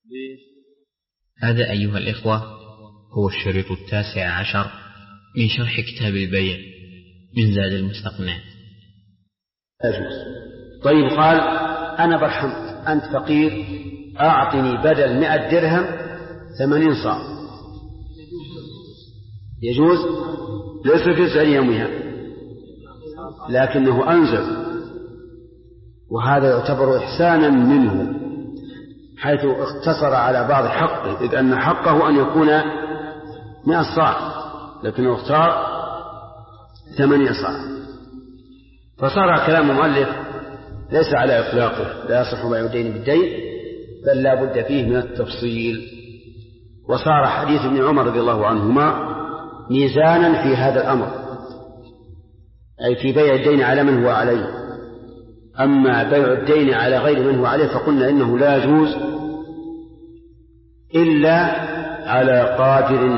هذا أيها الإخوة هو الشريط 19 من شرح كتاب البيع من زاد المستقنع. طيب، قال أنا برحم، أنت فقير، أعطني بدل 100 درهم 80 صاع. يجوز؟ ليس في سعر يومها، لكنه أنزل، وهذا يعتبر إحسانا منه حيث اقتصر على بعض حقه، إذ أن حقه أن يكون 100 صاع لكنه اختار 8 صاع. فصار كلام المؤلف ليس على إطلاقه، لا يصح بيع الدين بالدين، بل لا بد فيه من التفصيل. وصار حديث ابن عمر رضي الله عنهما ميزانا في هذا الأمر، أي في بيع الدين على من هو عليه. أما بيع الدين على غير من هو عليه فقلنا إنه لا يجوز إلا على قادر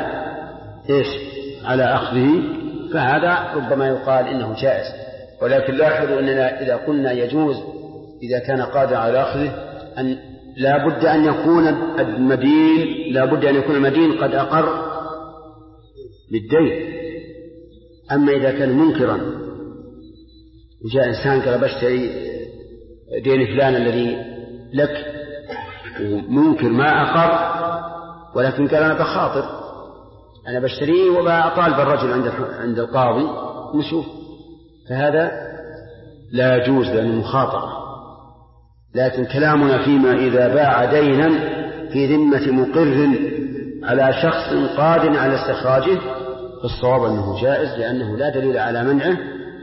على أخذه، فهذا ربما يقال إنه جائز. ولكن لاحظوا أننا إذا قلنا يجوز إذا كان قادر على أخذه أن لا بد أن يكون المدين قد أقر بالدين. أما إذا كان منكرا وجاء إنسان قال بشتري دين فلان الذي لك، منكر ما أقر، ولكن قال أنا بخاطر، أنا بشتريه وبأطالب الرجل عند القاضي نشوف، فهذا لا يجوز لأنه مخاطرة. لكن كلامنا فيما إذا باع دينا في ذمة مقر على شخص قادر على استخراجه فالصواب أنه جائز، لأنه لا دليل على منعه،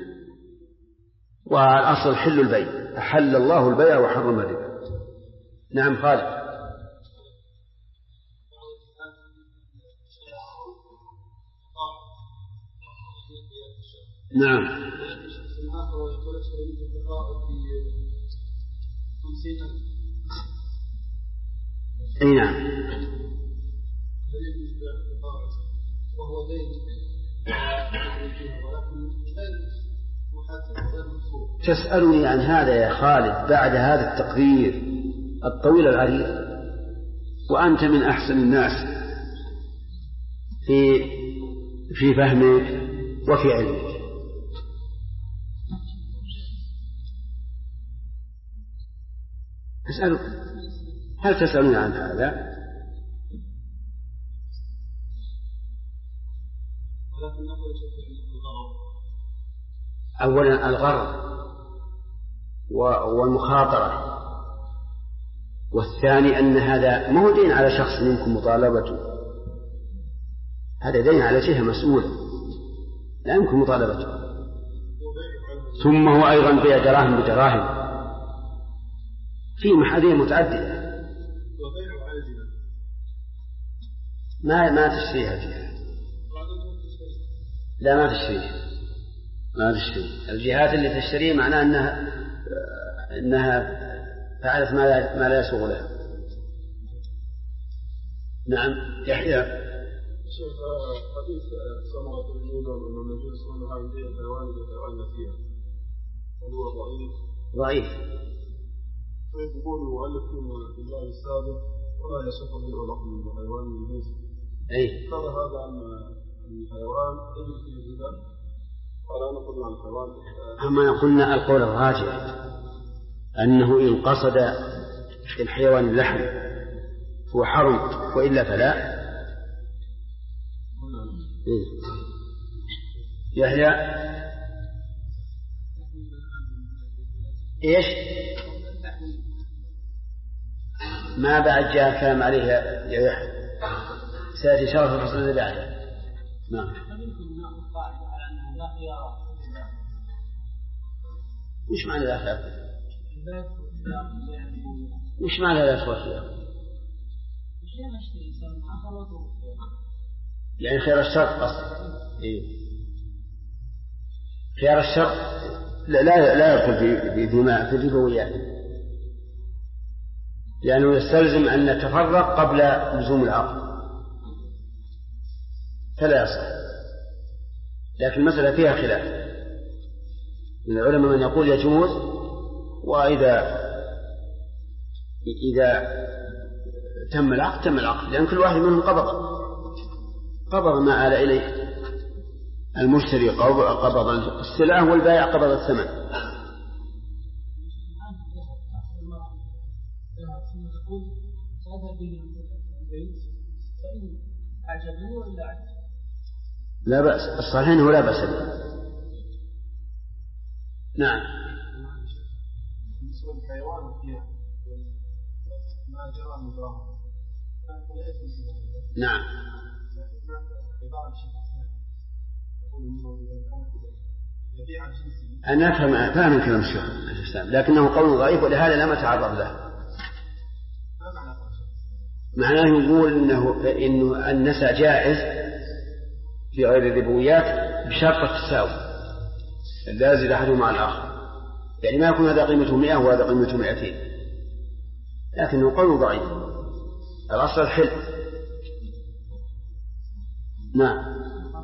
والأصل حل البيع، أحل الله البيع وحرم الربا. نعم خالد. نعم. أي نعم. تسألني عن هذا يا خالد بعد هذا التقرير الطويل العريض، وأنت من أحسن الناس في فهمك وفي علمك. أسألك، هل تسألني عن هذا؟ أولا الغرض والمخاطرة، والثاني أن هذا ما هو دين على شخص يمكن مطالبته، هذا دين على جهة مسؤولة لا يمكن مطالبته. ثم هو أيضا بيع دراهم بدراهم في محاذير متعددة، ما تشتريها فيها، لا ما تشتريها. الجهات اللي تشتريه معناه أنها فعلت ما لا يسوغ لها. نعم يحيى. شيخ، حديث سمرة بن جندب أن النبي صلى الله عليه وسلم يبيع الحيوان يتغنى فيها، هل هو ضعيف؟ فيقول المؤلف في الباب السابق ولا يصح بيع لحم الحيوان من جنسه. ترى هذا أن الحيوان يجب فيه الربا؟ قال أنا قلنا عن الحيوان. أما قلنا القول الراجح أنه إن قصد الحيوان اللحم هو حرم، وإلا فلا. يحيى إيش؟ ما بعد جاء الكلام عليه يا يحيى، سيأتي شرف الفصل الذي بعده. نعم. وش معنى لا خيار؟ وش معنى لا خيار؟ يعني خيار الشرط قصد. خيار الشرط لا يدخل في الربويات، لأنه يستلزم أن نتفرق قبل لزوم العقد فلا يصح. لكن المسألة فيها خلاف من العلماء، من يقول يجوز، وإذا تم العقد لأن كل واحد منهم قبض ما آل إليه. المشتري قبض السلعة والبائع قبض الثمن. لا بأس، الصحيح أنه لا بأس به. نعم. نعم. أنا فهم كلام الشيخ الإسلام، لكنه قول ضعيف ولهذا لم أتعرض له. معناه يقول إنه النسأ جائز في غير الربويات بشرط التساوي، لا يزيد أحدهما مع الآخر، يعني ما يكون هذا قيمته 100 وهذا قيمته 200، لكنه قول ضعيف. الأصل الحل. نعم.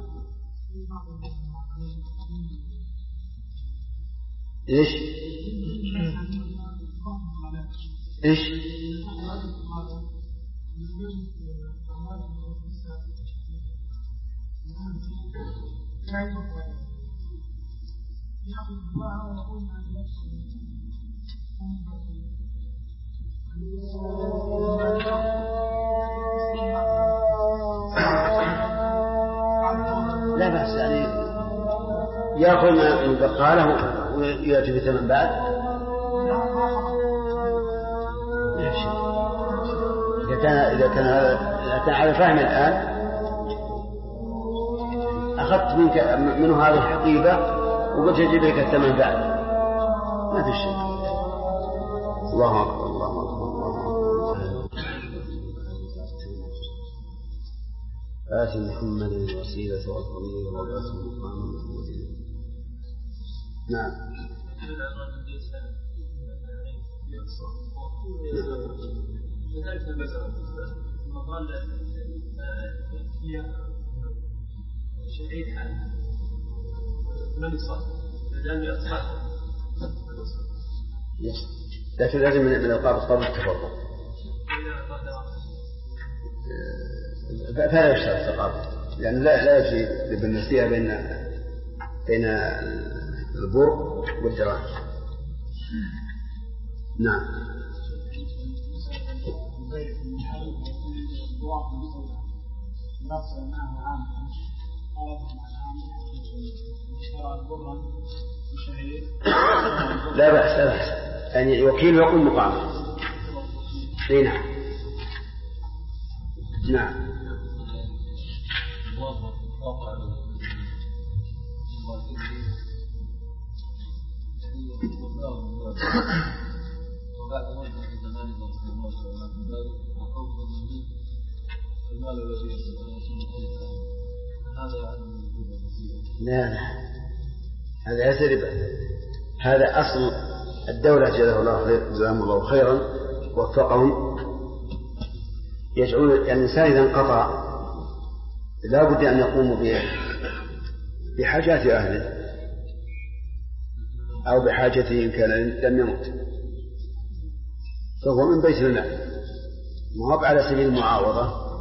إيش لا بأس، يعني يأخذ من بقاله ويأتي بثمن بعد. إذا كان على فهم الآن أخذت منه هذه الحقيبة وقلت أجيب لك الثمن بعد، ما في شيء. الله أكبر الله أكبر. آت محمد الوسيلة والفضيلة والرسول المقام المحمود. نعم. كذلك المسألة ثم قال هي شهيد حال من يصاب لأن يصاب، لكن لازم من القابض قبل التفرق، فلا يشترط التقابض، لأن لا يجري بالنسيئة بين البر والدراهم. نعم. لا بأس يعني وكيل يقول مقام. نعم. نعم. لا هذا ليس ربا، هذا أصل الدولة جزاهم الله خيرا وفقهم، يجعلون الإنسان إذا انقطع لا بد أن يقوموا بحاجات أهله أو بحاجته إن كان لم يمت، فهو من بيت المال وهو على سبيل المعاوضة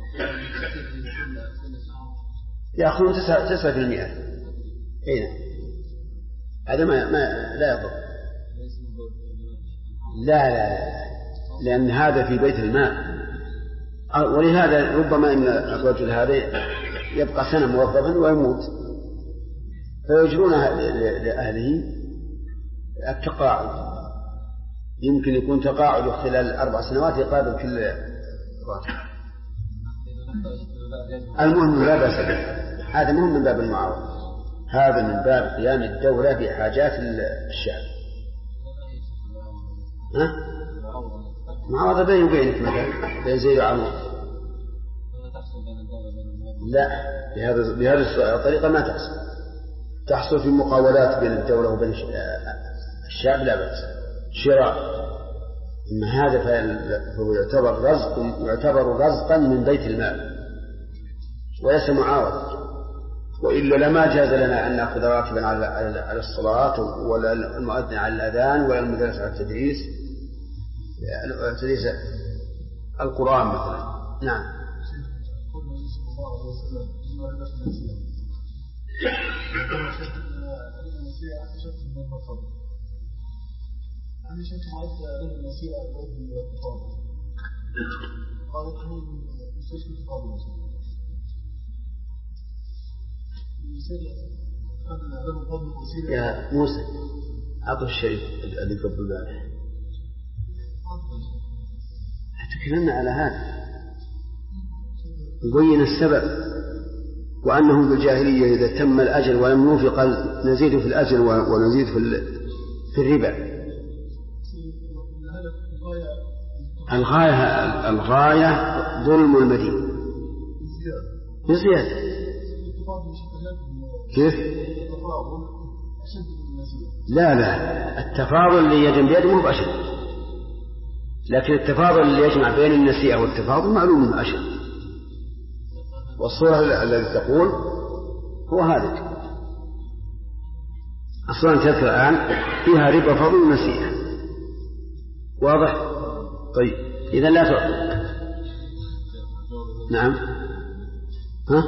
يأخذون 9%. أين هذا ما لا يضر. لا لأن هذا في بيت المال، ولهذا ربما إن الرجل هذا يبقى سنة موظفا ويموت فيجرون لأهله التقاعد، يمكن يكون تقاعد خلال 4 سنوات يقابل كل راتب. المهم لا بأس به، هذا مهم من باب المعاوضة، هذا من باب قيام الدولة بحاجات الشعب. معاوضة بيني وبينك مثلا بين زيد وعمر، لا بهذه الطريقة ما تحصل في مقاولات بين الدولة وبين الشعب لا بأس شراء، أما هذا فهو يعتبر رزقا من بيت المال وليس معاوضة، وإلا لما جاز لنا أن نأخذ راتبا على الصلاة ولا المؤذن على الأذان ولا المدرس على التدريس القرآن مثلا. نعم. يا موسى أعطوا الشريف اللي قبل ذلك تكلمنا على هذا يبين السبب وأنه بالجاهلية إذا تم الأجل ولم نوفق نزيد في الأجل ونزيد في الربا. الغاية ظلم المدين بزيادة. كيف؟ لا التفاضل اللي يجمع بيده مو بأشد، لكن التفاضل اللي يجمع بين النسيئة والتفاضل معلوم من أشد. والصورة التي تقول هو هذا الصورة التي تذكر الآن فيها ربا فضل ونسيئة. واضح؟ طيب إذن لا تعطي. نعم. ها؟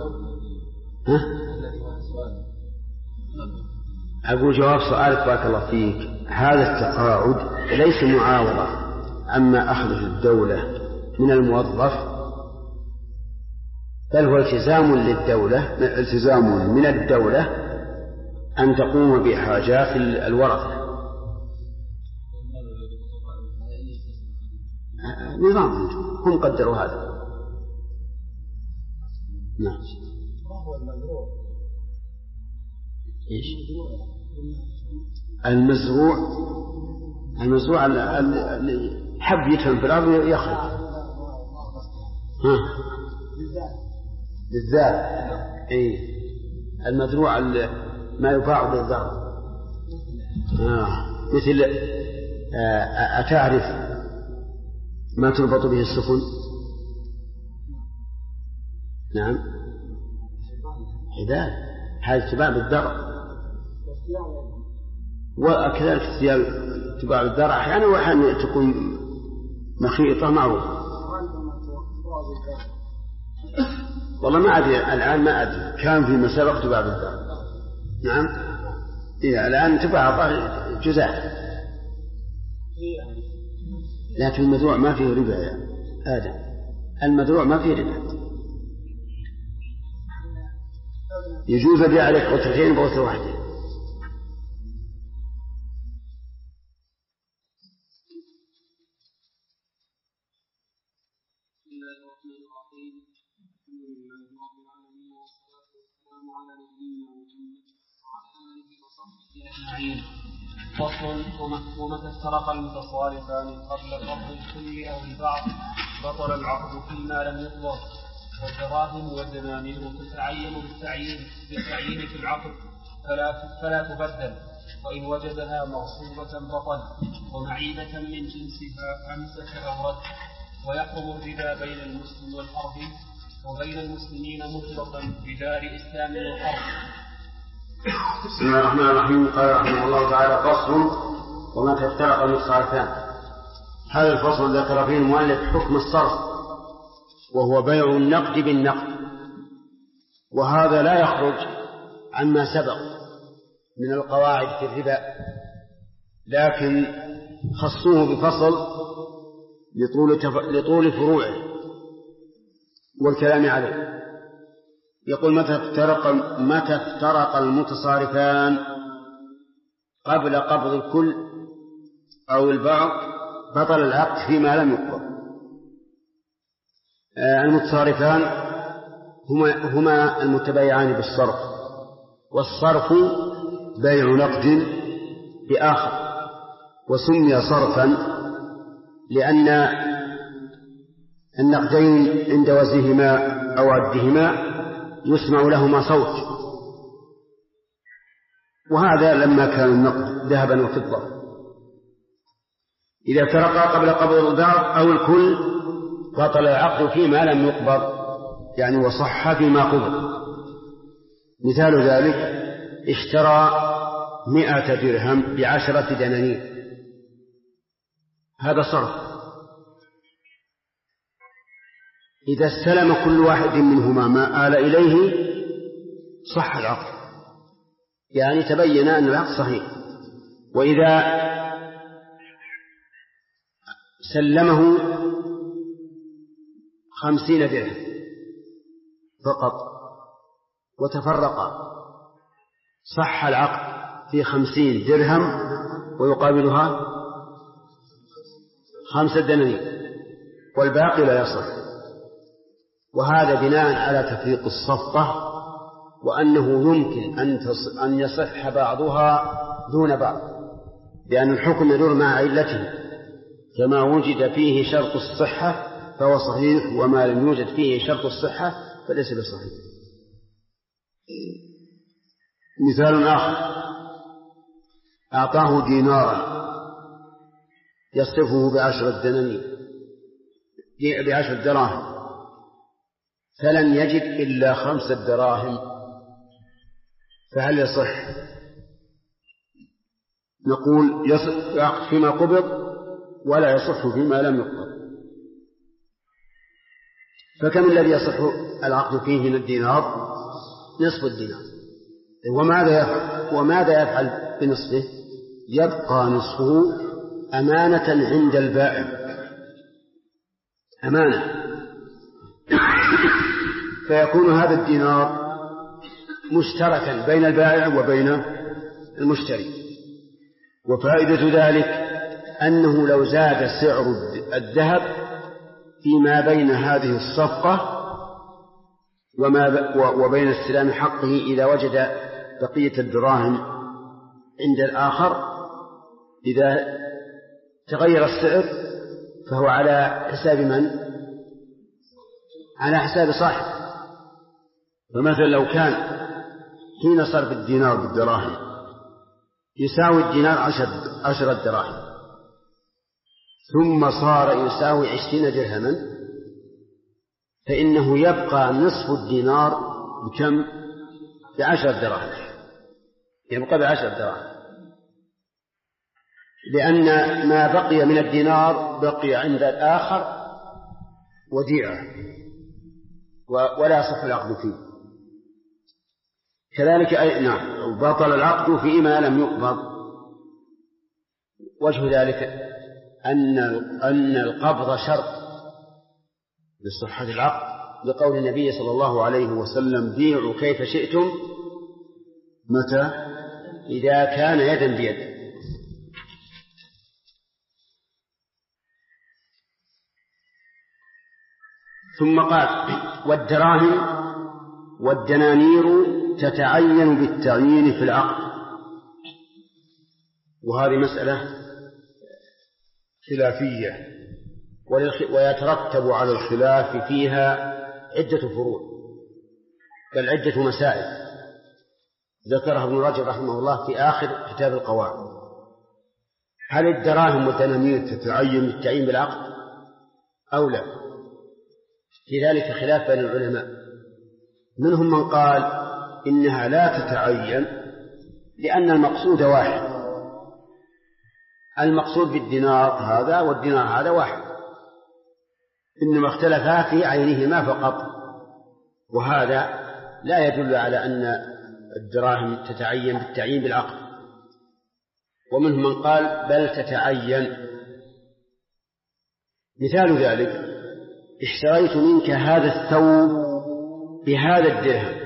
أقول جواب سؤالك بارك الله فيك. هذا التقاعد ليس معاوضة عما أخذه الدولة من الموظف، بل هو التزام للدولة، التزام من الدولة أن تقوم بحاجات الورثة. نظام هم قدروا هذا. نعم. إيش؟ المزروع اللي حب يدفن في الأرض يخرج. بالذات. إيه. المزروع ما يباع بالذات. مثل أتعرف ما تربط به السفن؟ نعم. حذاء. هذا تباع بالذرة. وكذلك تباع بالذرة أحيانا وأحيانا تكون مخيطة معروفة. والله ما أدري الآن، ما أدري كان في مسابقة تباع بالذرة. نعم. إيه الآن تباع جزاء، لكن المزروع ما فيه ربا يا آدم. المزروع ما فيه ربا، يجوز بيع عليك قطرتين بقطرة واحدة. فصل. ومتى افترق المتصارفان قبل قبض الكل أو البعض بطل العقد فيما لم يقبض. والدراهم والدنانير تتعين بالتعيين في العقد فلا تبدل، وإن وجدها مغصوبة بطل، ومعيبة من جنسها أمسك أو رد. ويحرم الربا بين المسلم والحرب وبين المسلمين مطلقا بدار إسلام وحرب. بسم الله الرحمن الرحيم. قال رحمه الله تعالى: فصل. ومتى افترق المتصارفان. هذا الفصل ذكر فيه المؤلف حكم الصرف، وهو بيع النقد بالنقد، وهذا لا يخرج عما سبق من القواعد في الربا، لكن خصوه بفصل لطول فروعه والكلام عليه. يقول: متى افترق المتصارفان قبل قبض الكل أو البعض بطل العقد فيما لم يقبض. المتصارفان هما المتبايعان بالصرف، والصرف بيع نقد بآخر، وسمي صرفا لأن النقدين عند وزنهما أو عدهما يسمع لهما صوت، وهذا لما كان النقد ذهبا وفضة. إذا افترقا قبل قبض البعض أو الكل بطل العقد فيما لم يقبض، يعني وصح فيما قبض. مثال ذلك: اشترى 100 درهم ب10 دنانير، هذا صرف. إذا استلم كل واحد منهما ما آل إليه صح العقد، يعني تبين أن العقد صحيح. وإذا سلمه 50 درهم فقط وتفرقا صح العقد في 50 درهم ويقابلها 5 دنانير والباقي لا يصح. وهذا بناء على تفريق الصفقة، وأنه يمكن أن يصح بعضها دون بعض، لأن الحكم يدور مع علته، كما وجد فيه شرط الصحة فهو صحيح، وما لم يوجد فيه شرط الصحة فليس بصحيح. مثال آخر: أعطاه دينارا يصرفه ب10 دنانير ب10 دراهم، فلم يجد إلا 5 دراهم، فهل يصح؟ نقول يصح فيما قبض ولا يصح فيما لم يقبض. فكم الذي يصح العقد فيه من الدينار؟ نصف الدينار. وماذا يفعل بنصفه؟ يبقى نصفه أمانة عند البائع، أمانة، فيكون هذا الدينار مشتركا بين البائع وبين المشتري. وفائدة ذلك أنه لو زاد سعر الذهب فيما بين هذه الصفقة وبين استلام حقه، إذا وجد بقية الدراهم عند الآخر، إذا تغير السعر فهو على حساب من؟ على حساب صاحب. فمثلا لو كان حين صرف الدينار بالدراهم يساوي الدينار 10 دراهم، ثم صار يساوي 20 درهما، فإنه يبقى نصف الدينار بكم؟ ب10 دراهم، يبقى ب10 دراهم، لأن ما بقي من الدينار بقي عند الآخر وديعة ولا يصح العقد فيه. كذلك نعم، بطل العقد فيما لم يقبض. وجه ذلك أن القبض شرط لصحة العقد، لقول النبي صلى الله عليه وسلم: بيعوا كيف شئتم متى؟ إذا كان يدا بيد. ثم قال: والدراهم والدنانير تتعين بالتعيين في العقد. وهذه مسألة خلافية، ويترتب على الخلاف فيها عدة فروع، بل عدة مسائل ذكرها ابن رجب رحمه الله في آخر كتاب القواعد. هل الدراهم والدنانير تتعين بالتعيين بالعقد أو لا؟ في ذلك خلاف بين العلماء. منهم من قال إنها لا تتعين لأن المقصود واحد، المقصود بالدينار هذا والدينار هذا واحد، إنما اختلفا في عينهما فقط، وهذا لا يدل على أن الدراهم تتعين بالتعيين بالعقد. ومنهم من قال بل تتعين. مثال ذلك: اشتريت منك هذا الثوب بهذا الدرهم،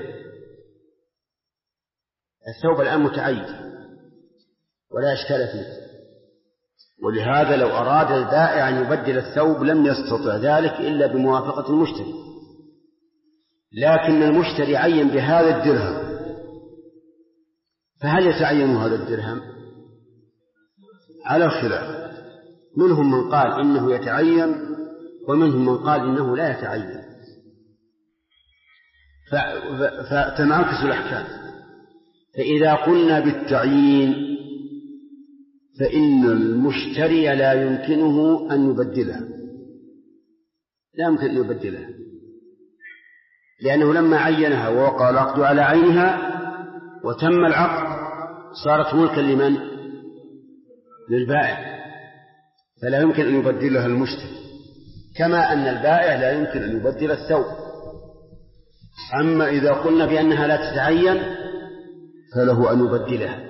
الثوب الآن متعين ولا إشكال فيه، ولهذا لو أراد البائع أن يبدل الثوب لم يستطع ذلك إلا بموافقة المشتري، لكن المشتري عين بهذا الدرهم، فهل يتعين هذا الدرهم؟ على الخلاف، منهم من قال إنه يتعين ومنهم من قال إنه لا يتعين، فتنعكس الأحكام. فإذا قلنا بالتعيين فإن المشتري لا يمكنه أن يبدلها، لا يمكن أن يبدلها، لأنه لما عينها ووقع العقد على عينها وتم العقد صارت ملكا لمن؟ للبائع، فلا يمكن أن يبدلها المشتري. كما أن البائع لا يمكن أن يبدل الثوب. أما إذا قلنا بأنها لا تتعين فله أن يبدلها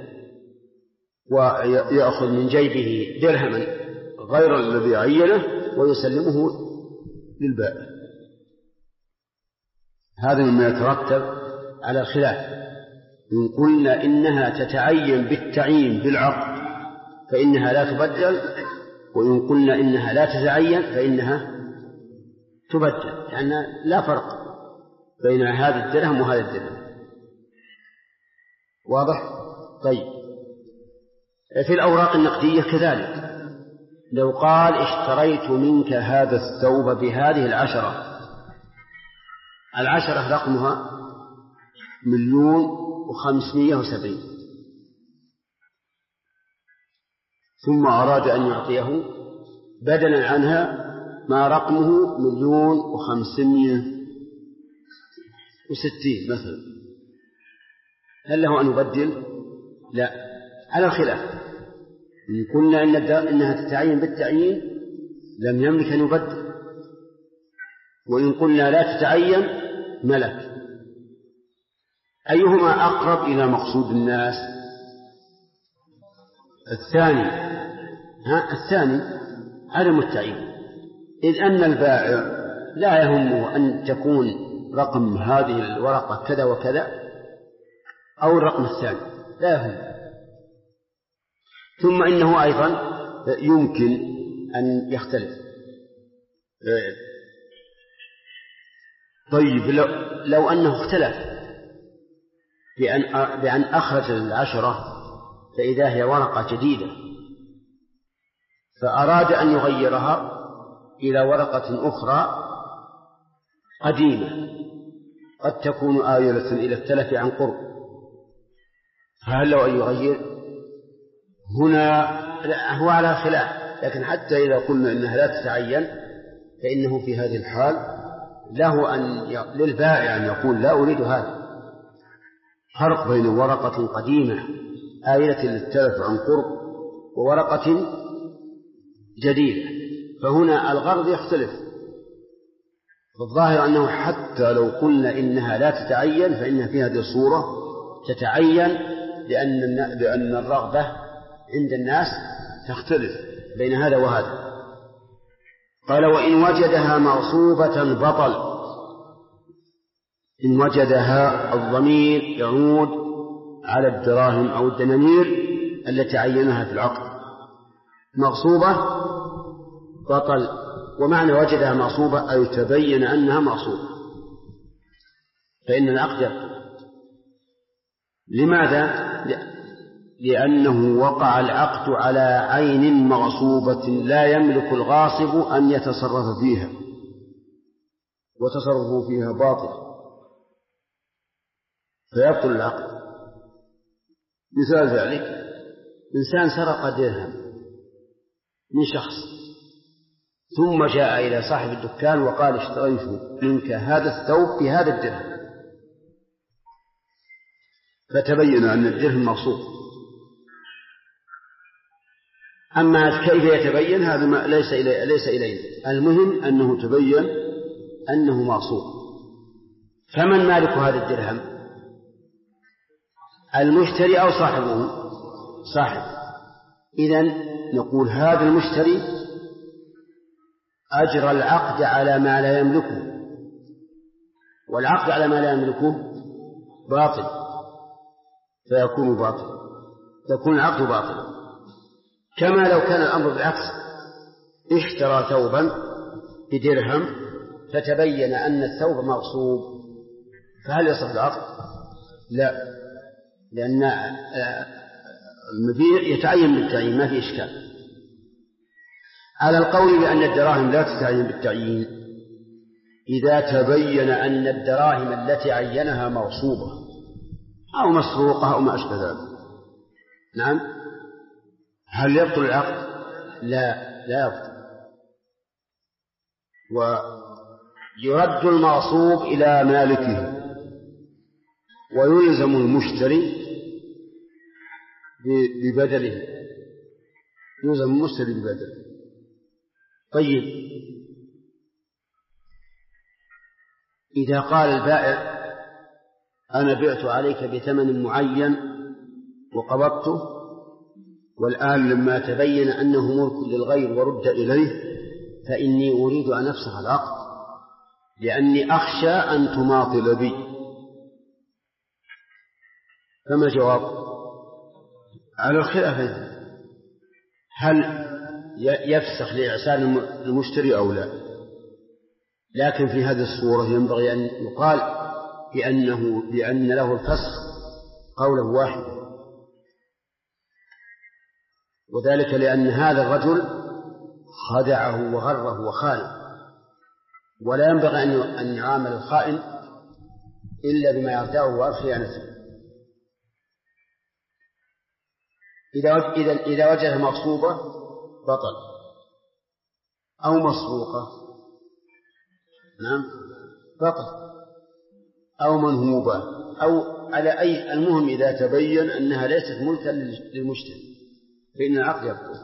ويأخذ من جيبه درهما غير الذي عينه ويسلمه للبائع. هذا مما يترتب على الخلاف. إن قلنا إنها تتعين بالتعيين بالعقد فإنها لا تبدل، وإن قلنا إنها لا تتعين فإنها تبدل، لأن لا فرق بين هذا الدرهم وهذا الدرهم. واضح؟ طيب، في الأوراق النقدية كذلك، لو قال اشتريت منك هذا الثوب بهذه العشرة رقمها 1,570,000، ثم أراد أن يعطيه بدلا عنها ما رقمه 1,560,000 مثلا، هل له أن يبدل؟ لا، على الخلاف. إن قلنا إنها تتعين بالتعيين لم يملك أن يبدل، وإن قلنا لا تتعين ملك. أيهما أقرب إلى مقصود الناس؟ الثاني عدم التعيين، إذ أن البائع لا يهمه أن تكون رقم هذه الورقة كذا وكذا أو الرقم الثاني، لا يهم. ثم إنه أيضا يمكن أن يختلف. طيب، لو أنه اختلف بأن أخرج 10 فإذا هي ورقة جديدة فأراد أن يغيرها إلى ورقة أخرى قديمة قد تكون آيلة إلى التلف عن قرب، فهل له أن يغير؟ هنا هو على خلاف، لكن حتى إذا قلنا إنها لا تتعين فإنه في هذه الحال له للبائع أن يقول لا أريد هذا. فرق بين ورقة قديمة آيلة للتلف عن قرب وورقة جديدة، فهنا الغرض يختلف. فالظاهر أنه حتى لو قلنا إنها لا تتعين فإنها في هذه الصورة تتعين، لأن الرغبة عند الناس تختلف بين هذا وهذا. قال: وإن وجدها مغصوبة بطل. إن وجدها الضمير يعود على الدراهم أو الدنانير التي عينها في العقد. مغصوبة بطل، ومعنى وجدها مغصوبة أي تبين أنها مغصوبة، فإن العقد يبطل. لماذا؟ لأنه وقع العقد على عين مغصوبة لا يملك الغاصب أن يتصرف فيها، وتصرفه فيها باطل فيبطل العقد. مثال ذلك: إنسان سرق درهم من شخص ثم جاء إلى صاحب الدكان وقال: اشتريت منك هذا الثوب بهذا الدرهم، فتبين أن الدرهم مغصوب. أما كيف يتبين هذا ليس إلينا، المهم أنه تبين أنه مغصوب. فمن مالك هذا الدرهم؟ المشتري أو صاحبه؟ صاحب. إذن نقول هذا المشتري أجرى العقد على ما لا يملكه، والعقد على ما لا يملكه باطل، فيكون باطل، يكون العقد باطل. كما لو كان الأمر بالعكس، اشترى ثوبا بدرهم فتبين أن الثوب مغصوب، فهل يصح العقد؟ لا، لأن المبيع يتعين بالتعيين، ما في إشكال. على القول بأن الدراهم لا تتعين بالتعيين إذا تبين أن الدراهم التي عينها مغصوبة أو مسروقة أو ما أشبه ذلك. نعم. هل يبطل العقد؟ لا يبطل. ويرد المغصوب إلى مالكه، ويلزم المشتري ببدله، يلزم المشتري ببدله. طيب، إذا قال البائع أنا بعت عليك بثمن معين وقبضته، والآن لما تبين أنه ملك للغير ورد إليه فإني أريد أن أفسخ العقد لأني أخشى أن تماطل بي، فما الجواب؟ على الخلاف هل يفسخ لإعسان المشتري أو لا، لكن في هذه الصورة ينبغي أن يقال بأن له الفسخ قولا واحدا، وذلك لأن هذا الرجل خدعه وغره وخانه، ولا ينبغي أن يعامل الخائن إلا بما يرتاه وخيانته. إذا وجد مغصوبة بطل أو مسروقة نعم بطل أو منهوبة أو على أي، المهم إذا تبين أنها ليست ملكا للمشتري فإن العقد يبطل.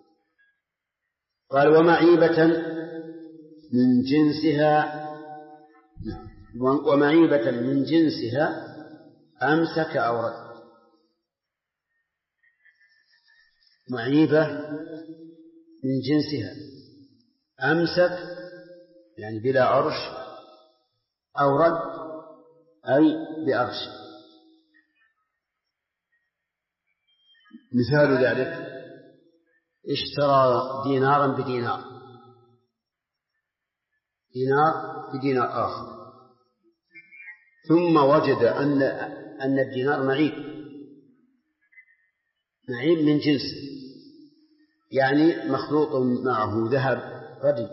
قال ومعيبة من جنسها، ومعيبة من جنسها أمسك أو رد. معيبة من جنسها أمسك يعني بلا عرش أو رد أي بأرش. مثال ذلك اشترى دينارا بدينار، دينار بدينار آخر، ثم وجد أن الدينار معيب من جنسه، يعني مخلوط معه ذهب ردي،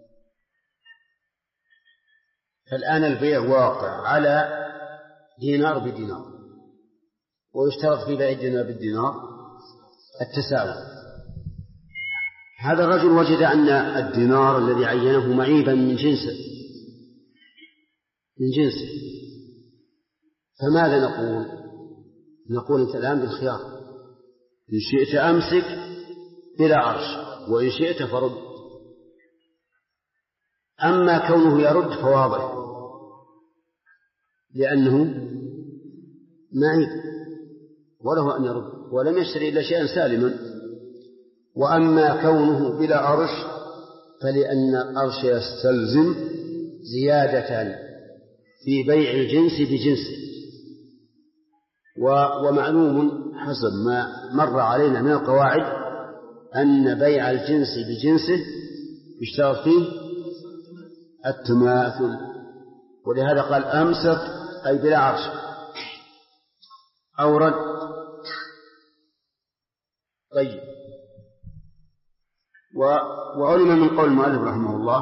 فالآن البيع واقع على دينار بدينار، ويشترط في بيع الدينار بالدينار التساوي. هذا الرجل وجد أن الدينار الذي عينه معيبا من جنسه، فماذا نقول؟ نقول أنت الآن بالخيار، إن شئت أمسك بلا عرش وإن شئت فرد. أما كونه يرد فواضح لأنه معيب وله أن يرد ولم يشتري إلا شيئا سالما. وأما كونه بلا عرش فلأن العرش يستلزم زيادة في بيع الجنس بجنسه، ومعلوم حسب ما مر علينا من القواعد أن بيع الجنس بجنسه يشترط فيه التماثل، ولهذا قال أمسك أي بلا عرش أو رد. طيب، وعلم من قول المؤلف رحمه الله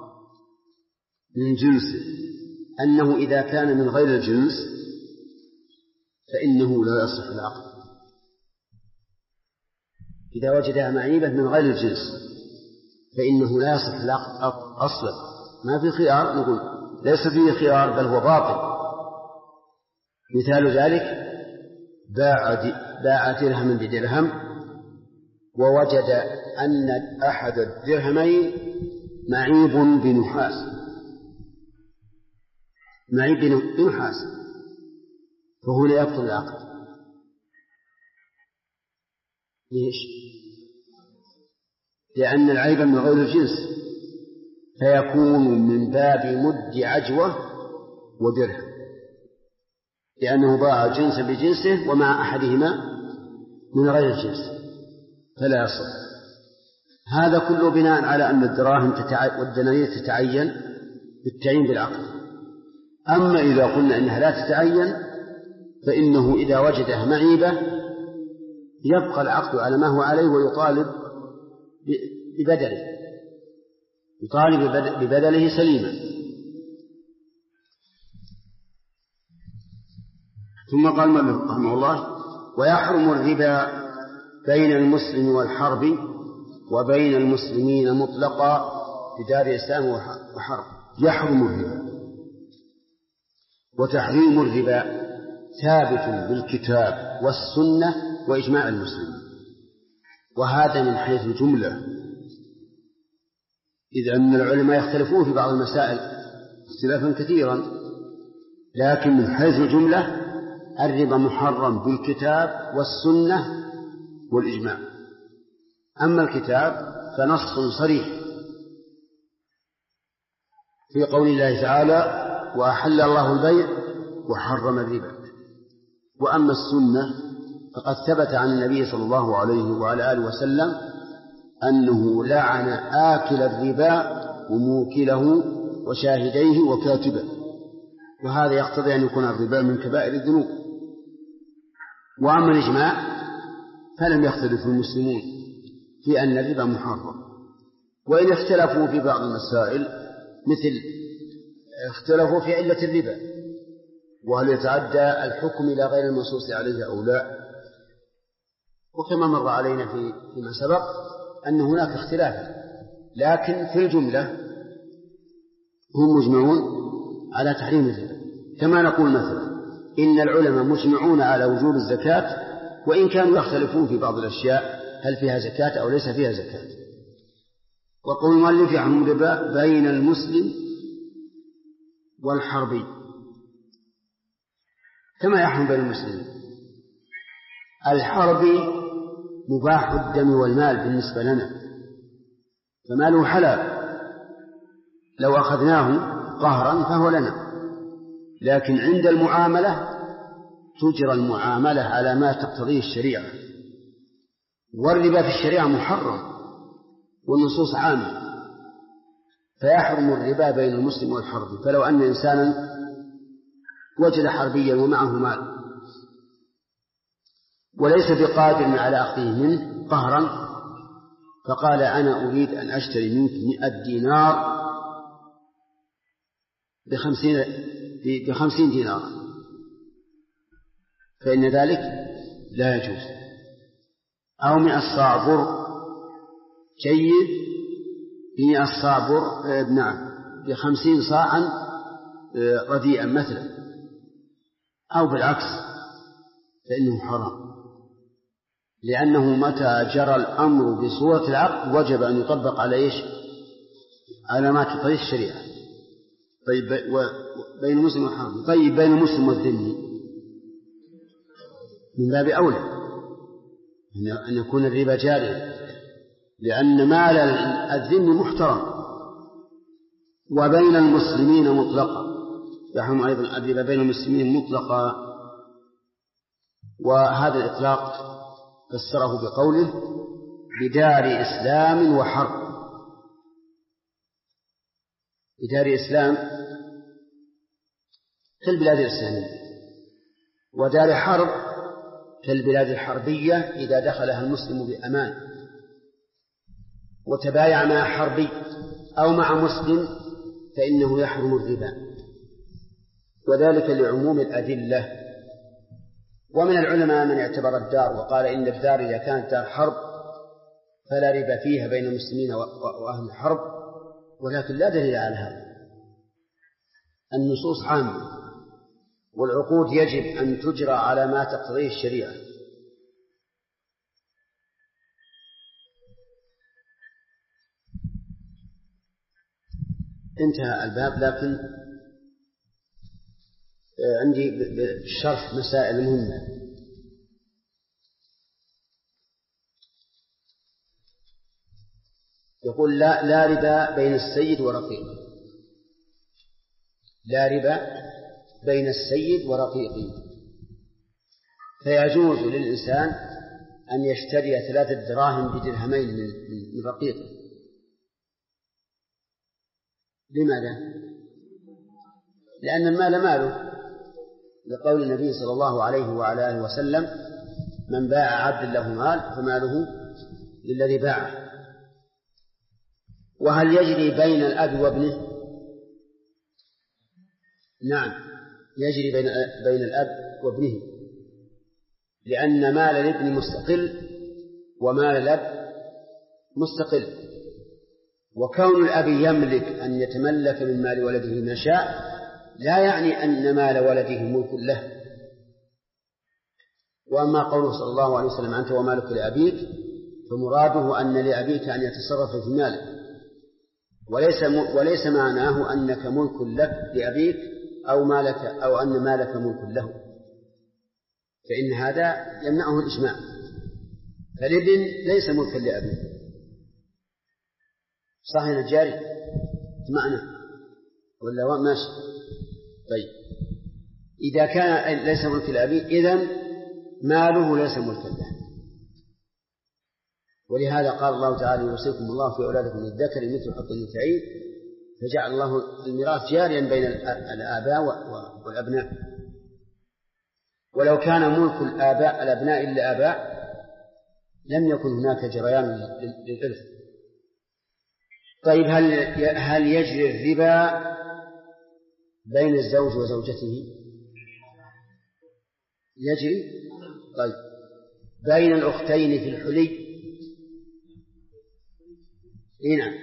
من جنسه أنه إذا كان من غير الجنس فإنه لا يصح العقد. إذا وجدها معيبة من غير الجنس فإنه لا يصح العقد أصلا، ما في خيار، نقول ليس فيه خيار بل هو باطل. مثال ذلك باع درهما بدرهم ووجد أن أحد الدرهمين معيب بنحاس، فهنا يبطل العقد. ليش؟ لأن العيب من غير الجنس فيكون من باب مد عجوة ودرهم، لأنه باع جنسا بجنسه ومع أحدهما من غير الجنس فلا يصح. هذا كله بناء على أن الدراهم والدنانير تتعين بالتعيين بالعقد. أما إذا قلنا أنها لا تتعين فإنه إذا وجدها معيبة يبقى العقد على ما هو عليه ويطالب ببدله سليما. ثم قال المؤلف رحمه الله ويحرم الربا بين المسلم والحرب وبين المسلمين مطلقا في دار إسلام وحرب. يحرم الربا، وتحريم الربا ثابت بالكتاب والسنة وإجماع المسلمين، وهذا من حيث الجملة، إذ أن العلماء يختلفون في بعض المسائل اختلافا كثيرا، لكن من حيث الجملة الربا محرم بالكتاب والسنة والإجماع. أما الكتاب فنص صريح في قول الله تعالى وأحل الله البيع وحرم الربا. وأما السنة فقد ثبت عن النبي صلى الله عليه وعلى آله وسلم أنه لعن آكل الربا وموكله وشاهديه وكاتبه، وهذا يقتضي أن يكون الربا من كبائر الذنوب. وأما الإجماع فلم يختلف المسلمون في أن الربا محرم، وإن اختلفوا في بعض المسائل مثل اختلفوا في علة الربا وهل يتعدى الحكم إلى غير المنصوص عليه أو لا. وكما مر علينا فيما سبق أن هناك اختلافا، لكن في الجملة هم مجمعون على تحريم الربا. كما نقول مثلا إن العلماء مجمعون على وجوب الزكاة، وإن كانوا يختلفون في بعض الأشياء هل فيها زكاة أو ليس فيها زكاة. وقول المؤلف يحرم الربا بين المسلم والحربي كما يحرم بين المسلمين. الحربي مباح الدم والمال بالنسبة لنا، فماله حلال، لو أخذناه قهرا فهو لنا، لكن عند المعاملة تجرى المعاملة على ما تقتضيه الشريعة. والربا في الشريعة محرم والنصوص عامة، فيحرم الربا بين المسلم والحربي. فلو أن إنسانا وجد حربيا ومعه مال وليس بقادر على أخذه منه قهرا، فقال أنا أريد أن أشتري منك 100 دينار ب50 دينار، فإن ذلك لا يجوز. أو 100 صاع بر جيد ب100 صاع بر ب50 صاعا رديئا مثلا، أو بالعكس فإنه حرام، لأنه متى جرى الأمر بصورة العقد وجب أن يطبق على إيش؟ على ما تقتضيه الشريعة. طيب بين المسلم والحرام. طيب بين المسلم والذمي من باب أولى أن يكون الربا جاريا، لأن مال الذمي محترم. وبين المسلمين مطلقا يحرم أيضا الربا بين المسلمين مطلقا. وهذا الإطلاق فسره بقوله بدار إسلام وحرب. بدار إسلام في البلاد الإسلامية، ودار حرب في البلاد الحربية إذا دخلها المسلم بأمان وتبايع مع حربي أو مع مسلم فإنه يحرم الربا، وذلك لعموم الأدلة. ومن العلماء من اعتبر الدار وقال إن الدار إذا كانت دار حرب فلا ربا فيها بين المسلمين وأهل الحرب، ولكن لا دليل على هذا. النصوص عامة، والعقود يجب أن تجرى على ما تقتضيه الشريعة. انتهى الباب، لكن عندي بالشرح مسائل مهمة. يقول لا ربا بين السيد ورقيقه. لا ربا بين السيد ورقيقه، فيجوز للإنسان أن يشتري 3 دراهم بدرهمين من رقيقه. لماذا؟ لأن المال ماله، لقول النبي صلى الله عليه وعلى آله وسلم من باع عبد له مال فماله للذي باعه. وهل يجري بين الأب وابنه؟ نعم يجري بين الأب وابنه، لأن مال الابن مستقل ومال الأب مستقل. وكون الأب يملك أن يتملك من مال ولده ما شاء لا يعني أن مال ولده ملك له. وأما قوله صلى الله عليه وسلم أنت ومالك لأبيك، فمراده أن لأبيك أن يتصرف في ماله، وليس معناه أنك ملك لك لأبيك أو أن مالك ملك له، فإن هذا يمنعه الإجماع. فالابن ليس ملكا لأبيه، صح يا نجاري معنى ولا ماشي؟ طيب إذا كان ليس ملك لأبيه إذن ماله ليس ملكا له. ولهذا قال الله تعالى: يوصيكم الله في أولادكم للذكر مثل حظ الأنثيين، فجعل الله الميراث جاريا بين الآباء والأبناء. ولو كان ملك الأبناء للآباء لم يكن هناك جريان للإرث. طيب هل يجري الربا بين الزوج وزوجته؟ يجري. طيب بين الأختين في الحلي؟ نعم،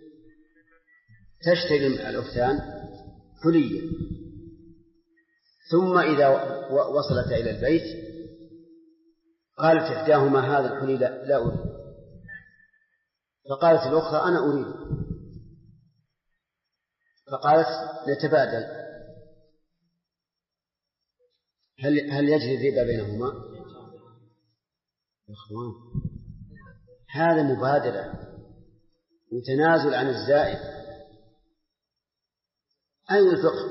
تشتري الأختان حليا، ثم إذا وصلت إلى البيت قالت إحداهما: هذا الحلي لا أريد، فقالت الأخرى: أنا أريد، فقالت: نتبادل. هل يجري الربا بينهما؟ يا أخوان، هذا مبادلة وتنازل عن الزائد. أين الفقه؟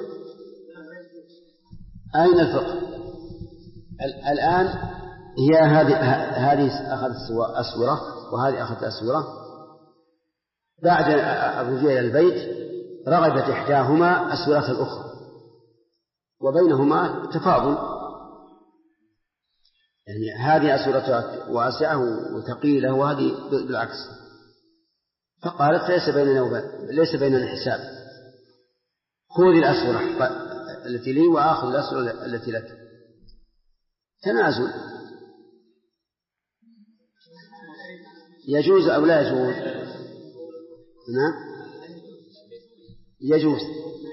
أين الفقه؟ الآن هي هذه أخذت أسورة وهذه أخذت أسورة. بعد الرجوع إلى البيت رغبت إحداهما أسورة الأخرى وبينهما تفاضل، يعني هذه أسورتها واسعة وثقيلة وهذه بالعكس، فقالت: ليس بيننا حساب، خذ الأسورة التي لي وآخذ الأسورة التي لك. تنازل يجوز أو لا يجوز؟ نعم يجوز.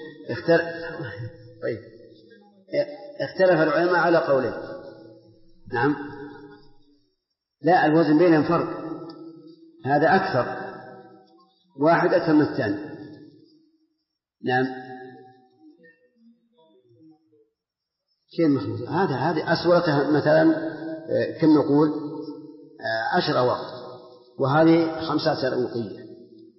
طيب اختلف العلماء على قولين. نعم، لا، الوزن بينهم فرق، هذا أكثر، واحد أكثر من الثاني. نعم، كيف مخلوط؟ هذه أسورتها مثلا كم نقول 10 أواق، وهذه 15 أوقية،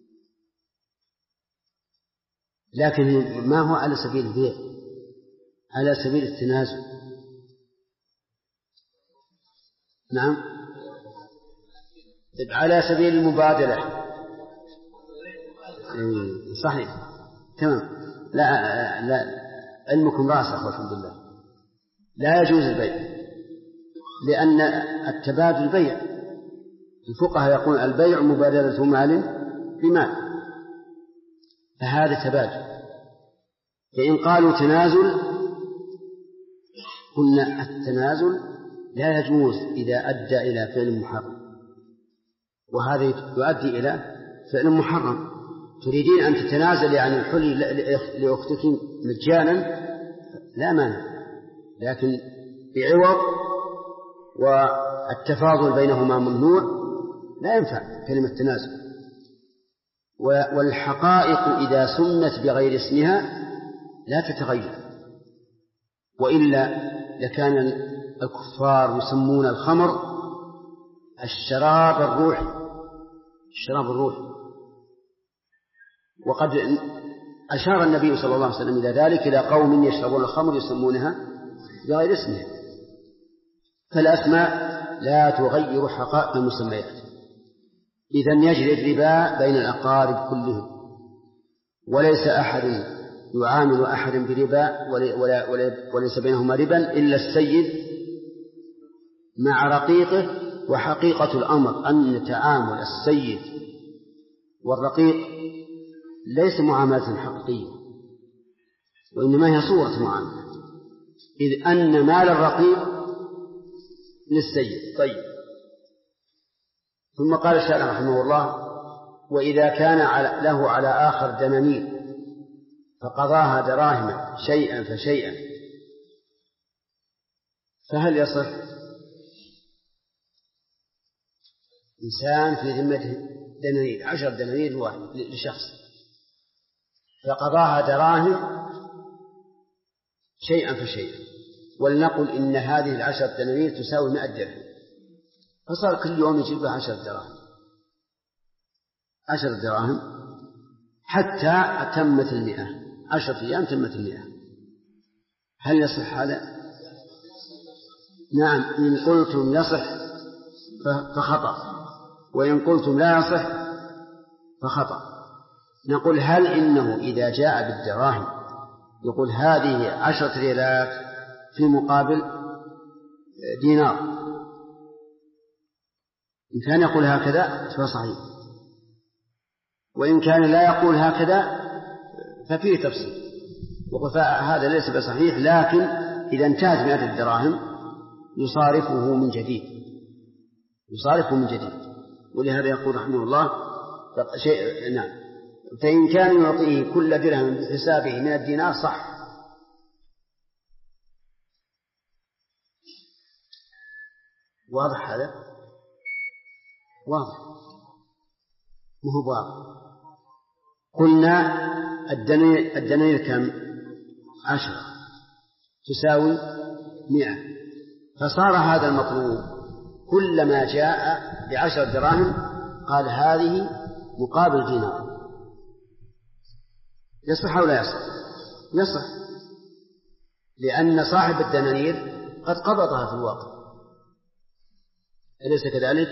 لكن ما هو على سبيل البيع، على سبيل التنازل. نعم، على سبيل المبادلة. صحيح، تمام. لا علمكم راسخ والحمد لله. لا يجوز البيع، لأن التبادل بيع. الفقهاء يقول: البيع مبادلة مال بمال، فهذا تبادل. فإن قالوا تنازل قلنا التنازل لا يجوز إذا أدى إلى فعل محرم، وهذا يؤدي إلى فعل محرم. تريدين أن تتنازلي عن الحلي لأختك مجانا لا مانع، لكن بعوض، والتفاضل بينهما ممنوع، لا ينفع كلمة تنازل. والحقائق إذا سمت بغير اسمها لا تتغير، وإلا لكان الكفار يسمون الخمر الشراب الروحي. وقد أشار النبي صلى الله عليه وسلم إلى ذلك، إلى قوم يشربون الخمر يسمونها بغير اسمها. فالأسماء لا تغير حقائق المسميات. إذن يجري الربا بين الأقارب كلهم، وليس أحد يعامل أحدا بربا وليس بينهما ربا إلا السيد مع رقيقه. وحقيقة الأمر أن تعامل السيد والرقيق ليس معاملة حقيقية، وإنما هي صورة معاملة، إذ أن مال الرقيق للسيد. طيب، ثم قال الشارع رحمه الله: وإذا كان له على آخر دنانير فقضاها دراهم شيئا فشيئا فهل يصح؟ إنسان في ذمته دنانير، 10 دنانير واحد لشخص، فقضاها دراهم شيئا فشيئا، ولنقل إن هذه 10 دنانير تساوي 100 درهم، فصار كل يوم يجيب له 10 دراهم 10 دراهم حتى تمت 100، 10 أيام تمت 100. هل يصح هذا؟ نعم، إن قلتم يصح فخطأ، وإن قلتم لا يصح فخطأ. نقول هل إنه إذا جاء بالدراهم يقول هذه 10 ريالات في مقابل دينار، إن كان يقول هكذا فصحيح، وإن كان لا يقول هكذا ففيه تفصيل، وقل هذا ليس بصحيح، لكن إذا انتهت 100 الدراهم يصارفه من جديد، ولهذا يقول رحمه الله نعم، فإن كان يعطيه كل درهم بحسابه من الدينار صح. واضح هذا؟ واضح وهو واضح. قلنا الدنانير كم؟ 10 تساوي 100، فصار هذا المطلوب كلما جاء ب10 دراهم قال هذه مقابل دينار. يصح أو لا يصح؟ يصح، لأن صاحب الدنانير قد قبضها في الواقع، أليس كذلك؟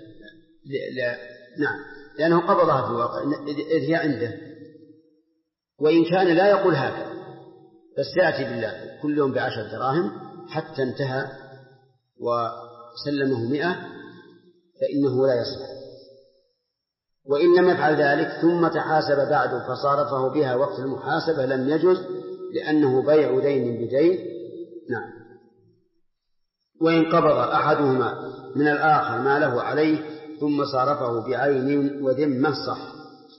نعم، لأنه قبضها في الواقع إذ هي عنده، وإن كان لا يقول هكذا بس يأتي بالله كل يوم ب10 دراهم حتى انتهى وسلمه 100 فإنه لا يصح. وإن لم يفعل ذلك ثم تحاسب بعد فصارفه بها وقت المحاسبة لم يجز، لأنه بيع دين بدين. نعم. وإن قبض أحدهما من الآخر ما له عليه ثم صارفه بعين وذمة صح.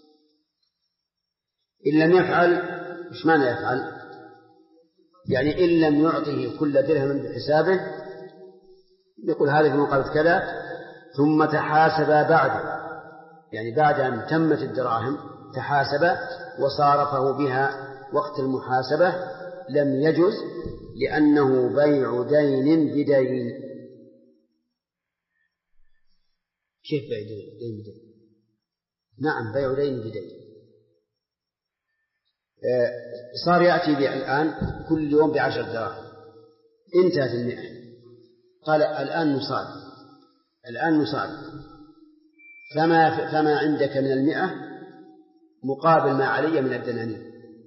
إن لم يفعل، إيش معنى يفعل؟ يعني إن لم يعطه كل درهم بحسابه، يقول هذا في مقابل كذا، ثم تحاسب بعد، يعني بعد أن تمت الدراهم تحاسب وصارفه بها وقت المحاسبة لم يجز، لأنه بيع دين بدين. كيف بيع دين بدين؟ نعم، بيع دين بدين. صار يأتي الآن كل يوم ب10 دراهم، انتهت 100، قال الآن نصارف فما عندك من 100 مقابل ما علي من الدنانير،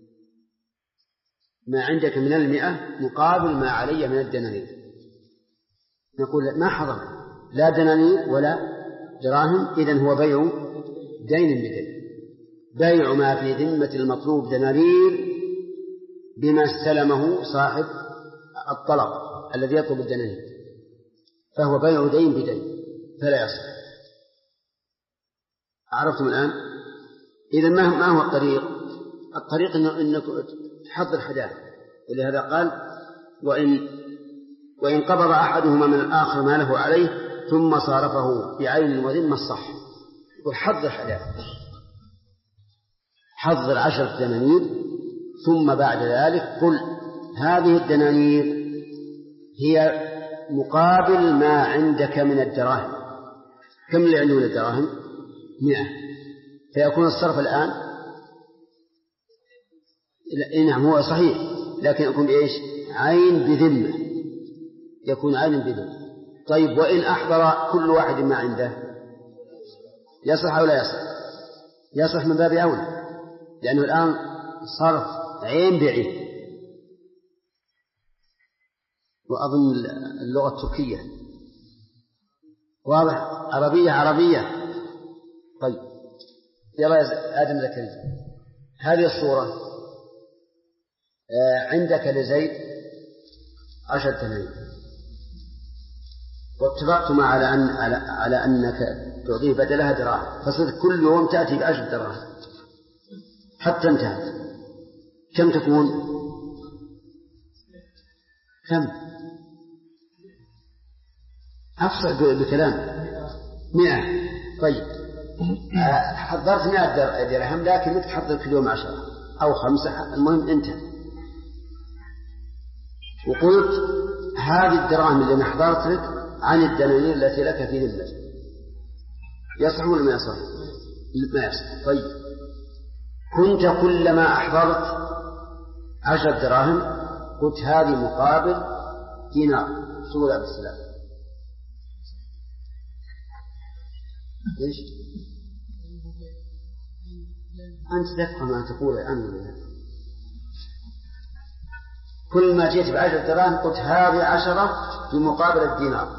ما عندك من 100 مقابل ما علي من الدنانير. نقول ما حضر لا دنانير ولا دراهم، إذن هو بيع دين بدين، بيع ما في ذمة المطلوب دنانير بما استلمه صاحب الطلب الذي يطلب الدنانير، فهو بيع دين بدين فلا يصح. عرفتم الآن؟ إذن ما هو الطريق؟ الطريق أنك تحضر حداث، ولهذا قال وإن قبض أحدهما من الآخر ما له عليه ثم صارفه بعين وذمة الصح. وحضر حداث، حضر 10 دنانير، ثم بعد ذلك قل هذه الدنانير هي مقابل ما عندك من الدراهم. كم اللي عنده من الدراهم؟ 100، فيكون الصرف الآن نعم هو صحيح، لكن يكون بإيش؟ عين بذمة، يكون عين بذمة. طيب وإن أحضر كل واحد ما عنده يصح أو لا يصح؟ يصح من باب أولى، لأنه الآن صرف عين بعين. وأظن اللغة التركية واضح، عربية. طيب يلا يا آدم زكريا، هذه الصورة عندك لزيد 10 دنانير، واتفقتما على أنك تعطيه بدلها دراهم، فصرت كل يوم تأتي ب10 دراهم حتى انتهت. كم تكون؟ كم؟ أفصح بكلام 100. طيب حضرت 100 درهم، لكن تحضر كل يوم 10، أو 5، المهم انتهى. وقلت هذه الدراهم اللي أحضرت لك عن الدنانير التي لك في ذمتك، يصح ولا ما يصح؟ ما يصح. طيب كنت كلما أحضرت 10 دراهم قلت هذه مقابل دينار، شو لا بالسلام؟ ليش؟ أنت تفهم ما تقول الآن. كل ما جئت ب10 دراهم قلت هذه 10 بمقابل الدينار،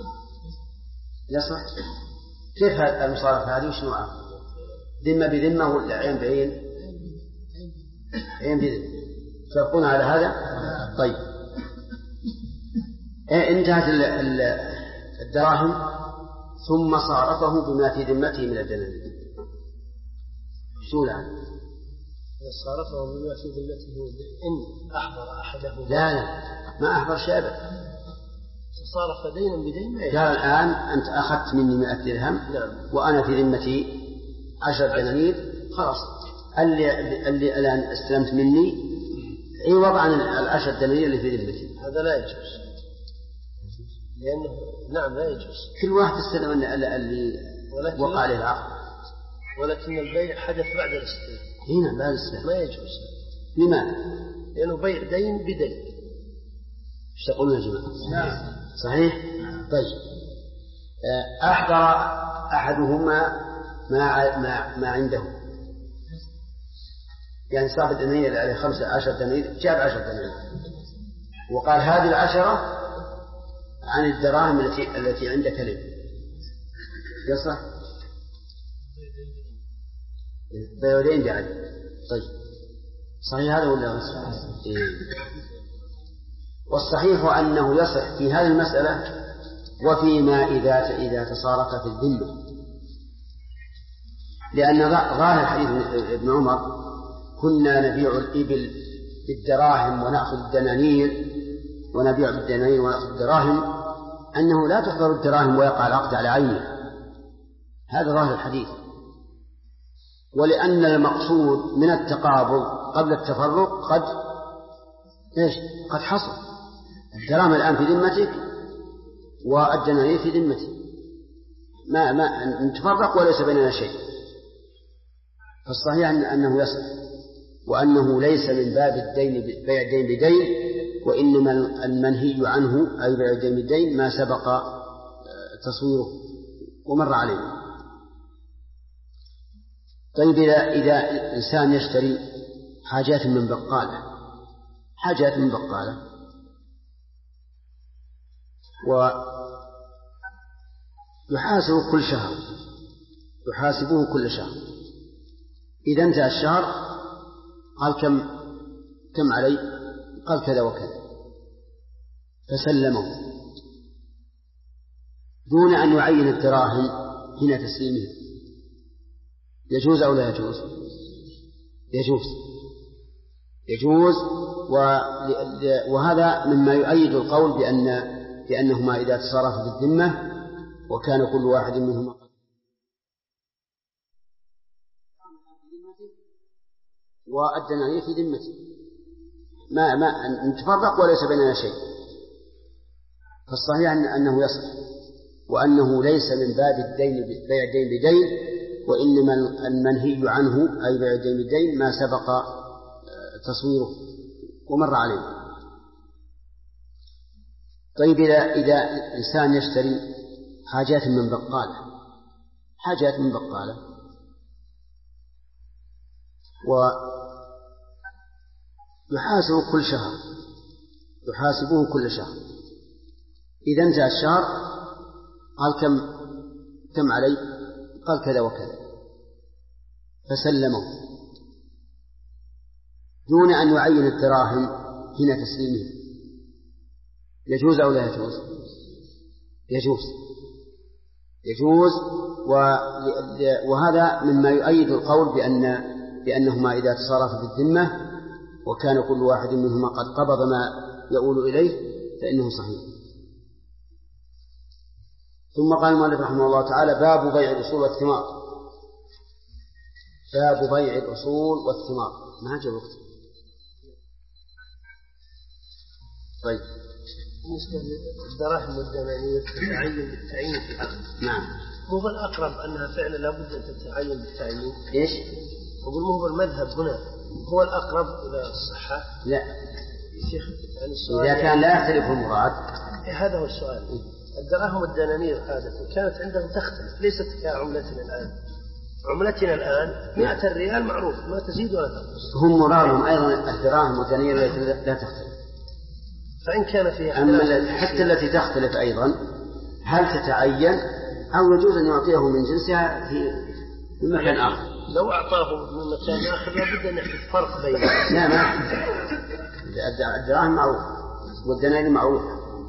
يصح؟ كيف المصارفة هذه وش نوعها؟ ذمة بذمة ولا عين بعين؟ عين بذمة. تفقون على هذا؟ طيب انتهت الدراهم ثم صارفه بما في ذمته من الدنانير، شو الآن؟ صارفه بما في ذمته إن أحضر أحده. لا ما أحضر شيء أبدا، صارف دينا بدين. قال الآن أنت أخذت مني 100 درهم وأنا في ذمتي 10 دنانير، خلاص اللي الآن استلمت مني عوض عن 10 دنانير اللي في ذمتي. هذا لا يجوز، لأنه نعم لا يجوز. كل واحد استلم اللي وقع عليه العقد، ولكن البيع حدث بعد الاستلام. هنا بعد الاستلام ما يجوز. لماذا؟ لأنه بيع دين بدين. ايش تقولون يا جماعة؟ صحيح؟ طيب أحضر أحدهما ما عنده، يعني صاحب الدنانير عليه 15 دنانير جاب 10 دنانير وقال هذه 10 عن الدراهم التي عندك لي، يصح؟ بيودين بعد. طيب صحيح هذا ولا غير صحيح؟ والصحيح أنه يصح في هذه المسألة وفيما إذا تصارف في الذمة، لأن ظاهر حديث ابن عمر كنا نبيع الإبل بالدراهم ونأخذ الدنانير، ونبيع بالدنانير ونأخذ الدراهم، أنه لا تحضر الدراهم ويقع العقد على عينه، هذا ظاهر الحديث. ولأن المقصود من التقابض قبل التفرق قد حصل، الدراهم الآن في ذمتك والدنانير في ذمتي، ما نتفرق وليس بيننا شيء. فالصحيح أنه يصح، وأنه ليس من باب الدين بيع الدين بدين، وإنما المنهي عنه أي بيع الدين بدين ما سبق تصويره ومر عليه. طيب إذا إنسان يشتري حاجات من بقالة ويحاسبه كل شهر، إذا انتهى الشهر قال كم علي؟ قال كذا وكذا، فسلمه دون أن يعين الدراهم حين تسليمه، يجوز أو لا يجوز؟ يجوز. وهذا مما يؤيد القول بأنهما إذا تصارفا في الذمة وكان كل واحد منهما والدنانير في ذمته ما نتفرق وليس بيننا شيء. فالصحيح أنه يصح، وأنه ليس من باب بيع الدين بدين، وإنما المنهي عنه أي بيع الدين بدين ما سبق تصويره ومر عليه. طيب إذا إنسان يشتري حاجات من بقالة ويحاسبه كل شهر، إذا انتهى الشهر قال كم علي؟ قال كذا وكذا، فسلمه دون أن يعين الدراهم حين تسليمه، يجوز أو لا يجوز؟ يجوز. وهذا مما يؤيد القول بأنهما إذا تصارفا في الذمة وكان كل واحد منهما قد قبض ما يؤول إليه فإنه صحيح. ثم قال المؤلف رحمه الله تعالى: باب بيع الأصول والثمار. ما جاء وقت. طيب بالنسبة للدراهم والدنانير تتعين بالتعيين في العقد. نعم. هو الأقرب أنها فعلا لابد أن تتعين بالتعيين. إيش؟ أقول هو المذهب هنا هو الأقرب إلى الصحة. لا. شيخ يعني السؤال إذا كان لا يختلف المراد. هذا هو السؤال. الدراهم والدنانير عادة كانت عندهم تختلف ليست كعملتنا الآن. عملتنا الآن 100 ريال معروف ما تزيد ولا تنقص. هم مرادهم أيضا الدراهم والدنانير لا تختلف. فإن كان فيها أما حتى التي تختلف أيضا هل تتعين أو يجوز أن يعطيه من جنسها في مكان آخر؟ لو أعطاه من مكان آخر لابد أن يحدث فرق بينهم. لا ما الدراهم معروف والدنانير معروف.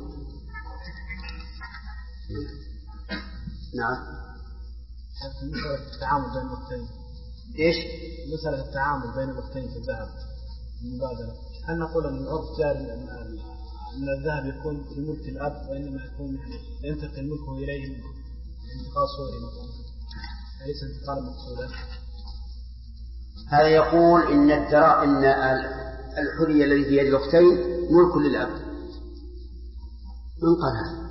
نعم. مسألة التعامل بين الوقتين. إيش؟ مسألة التعامل بين الوقتين في الذهب المبادلة. هل نقول أن العرف جاري أن الذهب يكون في ملك الأب وإنما يكون ينتقل ملكه إليه انتقال صوري مثلا ليس انتقال مقصودا؟ هذا يقول إن الحرية الذي في يد الأختين ملك للأب. من قال هذا؟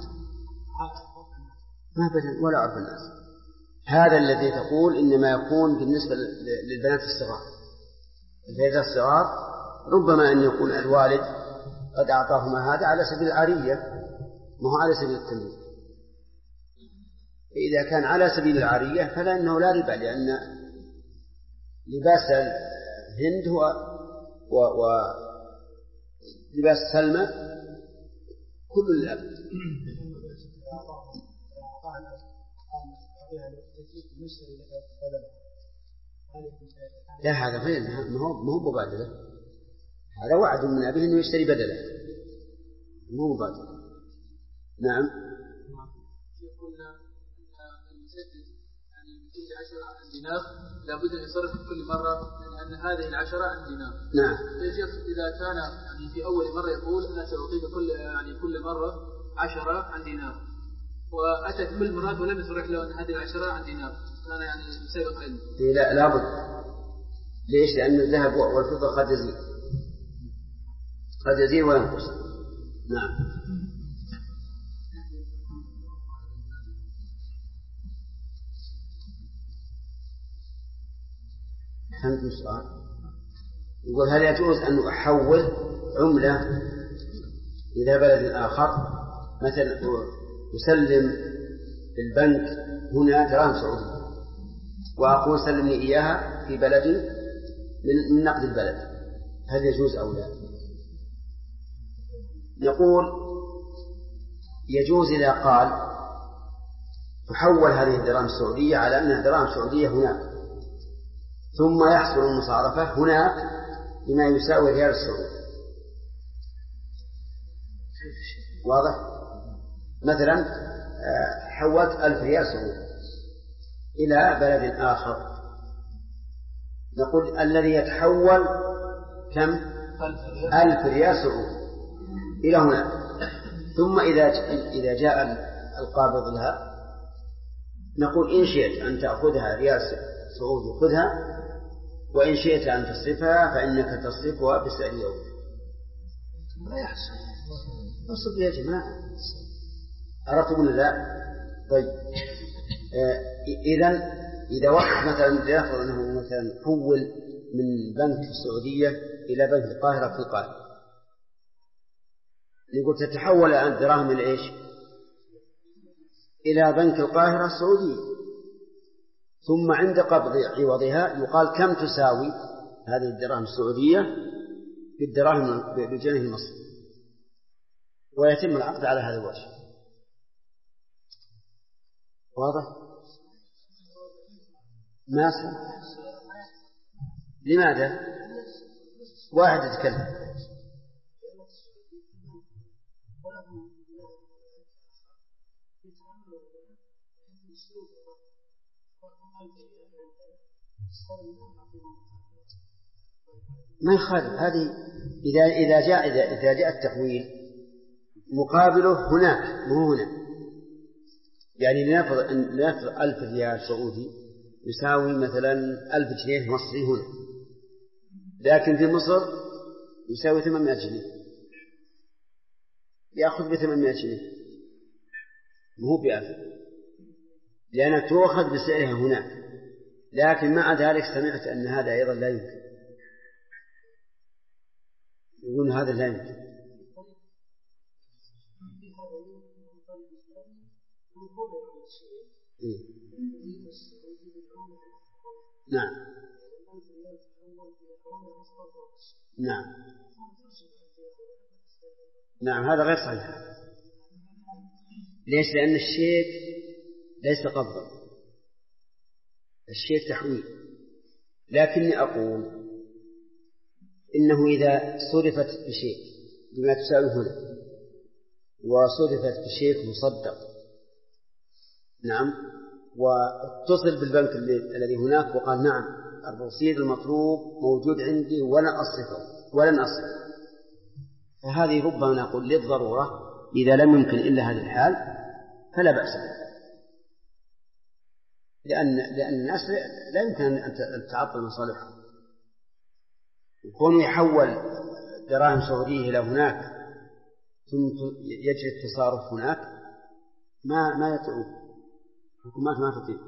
ما بدل ولا عرف الناس. هذا الذي تقول إنما يكون بالنسبة للبنات الصغار. البنات الصغار ربما أن يكون الوالد قد أعطاهما هذا على سبيل العارية ما هو على سبيل التمييز. إذا كان على سبيل العارية فلا إنه لا ربا لأن لباس الهند هو ولباس سلمى كل الأب. لا هذا غير ما هو مبادلة. هذا وعد من أبيه أنه يشتري بدله مو مبادلة. نعم. قلنا أن المسدد يعني من كل 10 دينار لابد أن يصرف كل مرة أن هذه 10 عن دينار. نعم. إذا كان يعني في أول مرة يقول أنا سأعطيك كل مرة 10 عن دينار وأتت كل مرات ولم يصرح له أن هذه 10 عن دينار كان يعني سابق علم. لا لابد. ليش؟ لأن الذهب والفضة قد يزيد وينقص. نعم. فهمت السؤال؟ يقول هل يجوز أن أحول عملة إلى بلد آخر مثلا أسلم البنك هنا دراهم سعودية وأقول سلمني إياها في بلدي من نقد البلد هل يجوز أو لا؟ نقول يجوز إذا قال تحول هذه الدراهم السعودية على أنها دراهم سعودية هناك ثم يحصل المصارفة هناك بما يساوي ريال السعودي. واضح؟ مثلا حولت 1000 ريال سعودي إلى بلد آخر نقول الذي يتحول كم؟ 1000 ريال سعودي إلى هناك ثم إذا جاء القابض لها نقول إن شئت أن تأخذها ريال سعودي خذها وإن شئت أن تصرفها فإنك تصرفها بسعر يوم. ما يحصل أصل يا جماعة أردتم لا؟ طيب إذا وقت مثلا يأخذ أنه مثلا حول من بنك السعودية إلى بنك القاهرة في القاهرة يقول تتحول عن دراهم إلى إيش؟ إلى بنك القاهرة السعودية ثم عند قبض عوضها يقال كم تساوي هذه الدراهم السعودية بالدراهم بالجنيه المصري ويتم العقد على هذا الوجه. واضح؟ ما أصلا لماذا؟ واحد يتكلم ما يخالف هذه إذا جاء التحويل مقابله هناك مو هنا يعني لنفرض 1000 ريال سعودي يساوي مثلا 1000 جنيه مصري هنا لكن في مصر يساوي 800 جنيه، يأخذ ب800 جنيه مو ب1000، لأنها تؤخذ بسعرها هناك. لكن مع ذلك سمعت أن هذا أيضا لا يمكن، يقول هذا لا يمكن. نعم نعم نعم، هذا غير صحيح. ليش؟ لأن الشيك ليس قبضا، الشيك تحويل. لكني أقول إنه إذا صرفت بشيك بما تساوي هنا وصرفت بشيك مصدق، نعم، واتصل بالبنك الذي هناك وقال نعم الرصيد المطلوب موجود عندي ولن أصرفه، فهذه ربما نقول للضرورة إذا لم يمكن إلا هذه الحال فلا بأس به، لأن الناس لا يمكن أن تعطل مصالحهم. يكون يحول دراهم سعودية إلى هناك ثم يجري التصارف هناك ما يطيعون، الحكومات ما تطيع.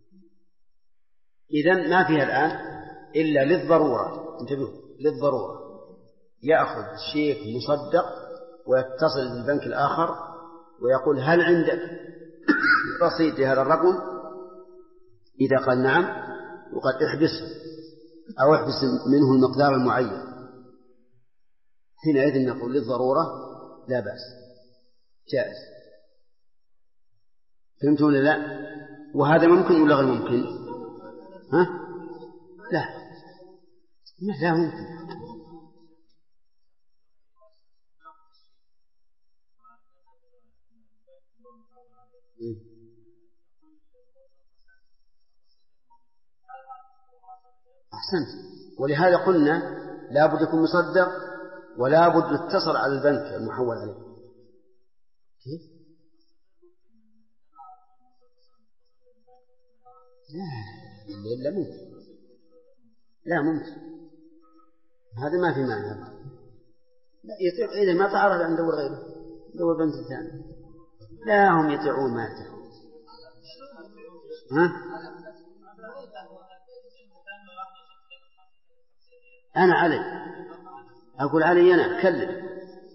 إذن ما فيها الآن إلا للضرورة، انتبهوا، للضرورة يأخذ شيك مصدق ويتصل بالبنك الآخر ويقول هل عندك رصيد لهذا الرقم؟ إذا قال نعم وقد احبسه أو احبس منه المقدار المعين، حينئذ نقول للضرورة لا بأس، جائز. فهمتوا ولا لا؟ وهذا ممكن ولا غير ممكن؟ ها؟ لا ممكن. أحسنت، ولهذا قلنا لا بد يكون مصدق ولا بد يتصل على البنك المحول عليه. كيف؟ لا ممكن، هذا ما في معنى. لا يطيع، إذا ما تعرض أن ندور غيره، ندور بنك ثاني. لا، هم يطيعون ما يطيعون. أنا علي، أقول علي أنا كلم.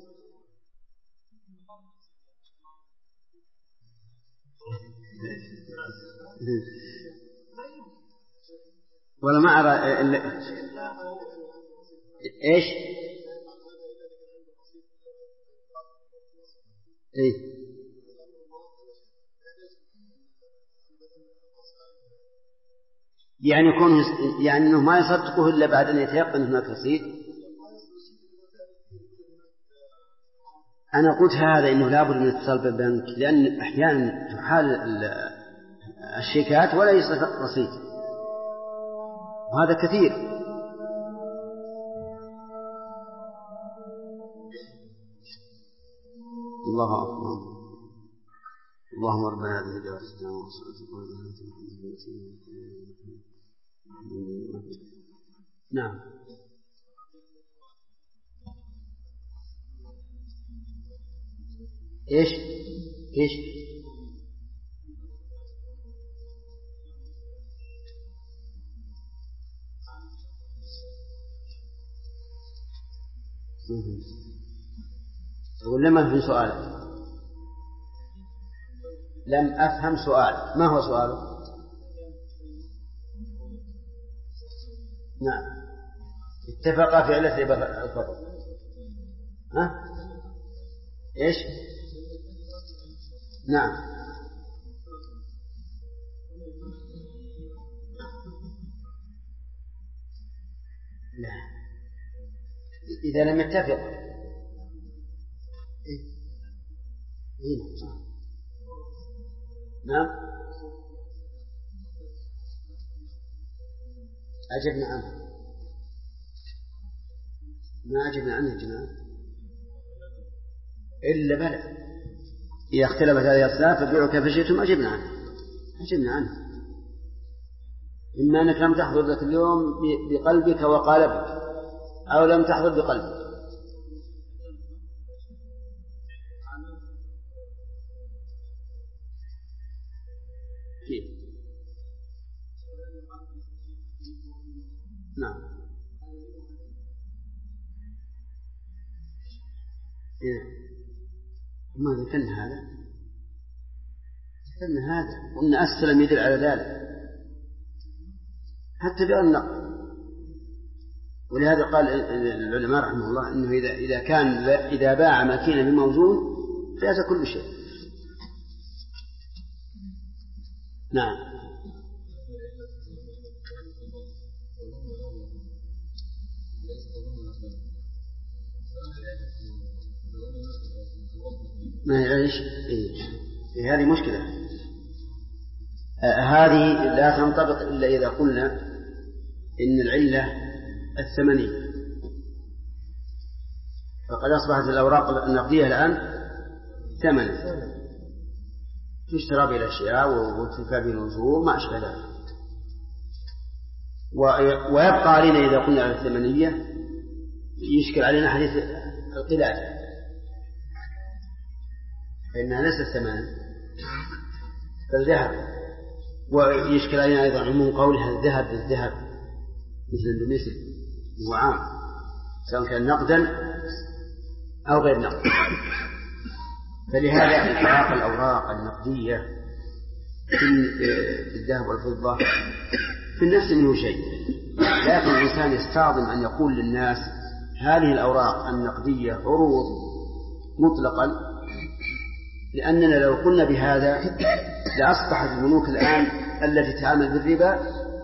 ولا ما أرى إيش؟ إيه؟ يعني يكون يعني أنه ما يصدقه إلا بعد أن يتيقن هناك رصيد. أنا قلت هذا إنه لابد من اتصال بالبنك، لأن أحيانا تحال الشيكات ولا يصدق رصيد، وهذا كثير. الله أكبر. اللهم ربنا هذه الدعوة الإسلام والصلاة نعم. إيش؟ ولا ما في سؤال؟ لم أفهم سؤال. ما هو سؤاله؟ نعم، اتفقا في علة الفضل. إيش؟ نعم. لا، إذا لم يتفق. نعم، أجبنا عنه. ما أجبنا عنه جماعة إلا بلى إذا اختلفت هذه الأصناف فبيعوا كيف شئتم. أجبنا عنه. إما أنك لم تحضر ذلك اليوم بقلبك وقالبك، أو لم تحضر بقلبك. نعم. ما ذكرنا هذا قلنا أسلم يدل على ذلك حتى بأن النقل. ولهذا قال العلماء رحمه الله إنه إذا باع ماكينة بموزون فاز كل شيء. نعم. ما يعيش هذه مشكلة. هذه لا تنطبق إلا إذا قلنا إن العلة الثمنية، فقد أصبحت الأوراق النقدية الآن ثمنا تشترى بالأشياء وتنفى بالنزول ما أشبه ذلك. ويبقى علينا إذا قلنا على الثمنية يشكل علينا حديث القلادة فإنها ليست ثمنا بل ذهب. ويشكل علينا أيضا عموم قولها الذهب بالذهب مثل بمثل هو عام سواء كان نقدا أو غير نقد. فلهذا إطلاق الأوراق النقدية في الذهب والفضة في النفس منه شيء، لكن الإنسان يستعظم أن يقول للناس هذه الأوراق النقدية عروض مطلقا، لأننا لو قلنا بهذا لأصبحت البنوك الآن التي تعامل بالربا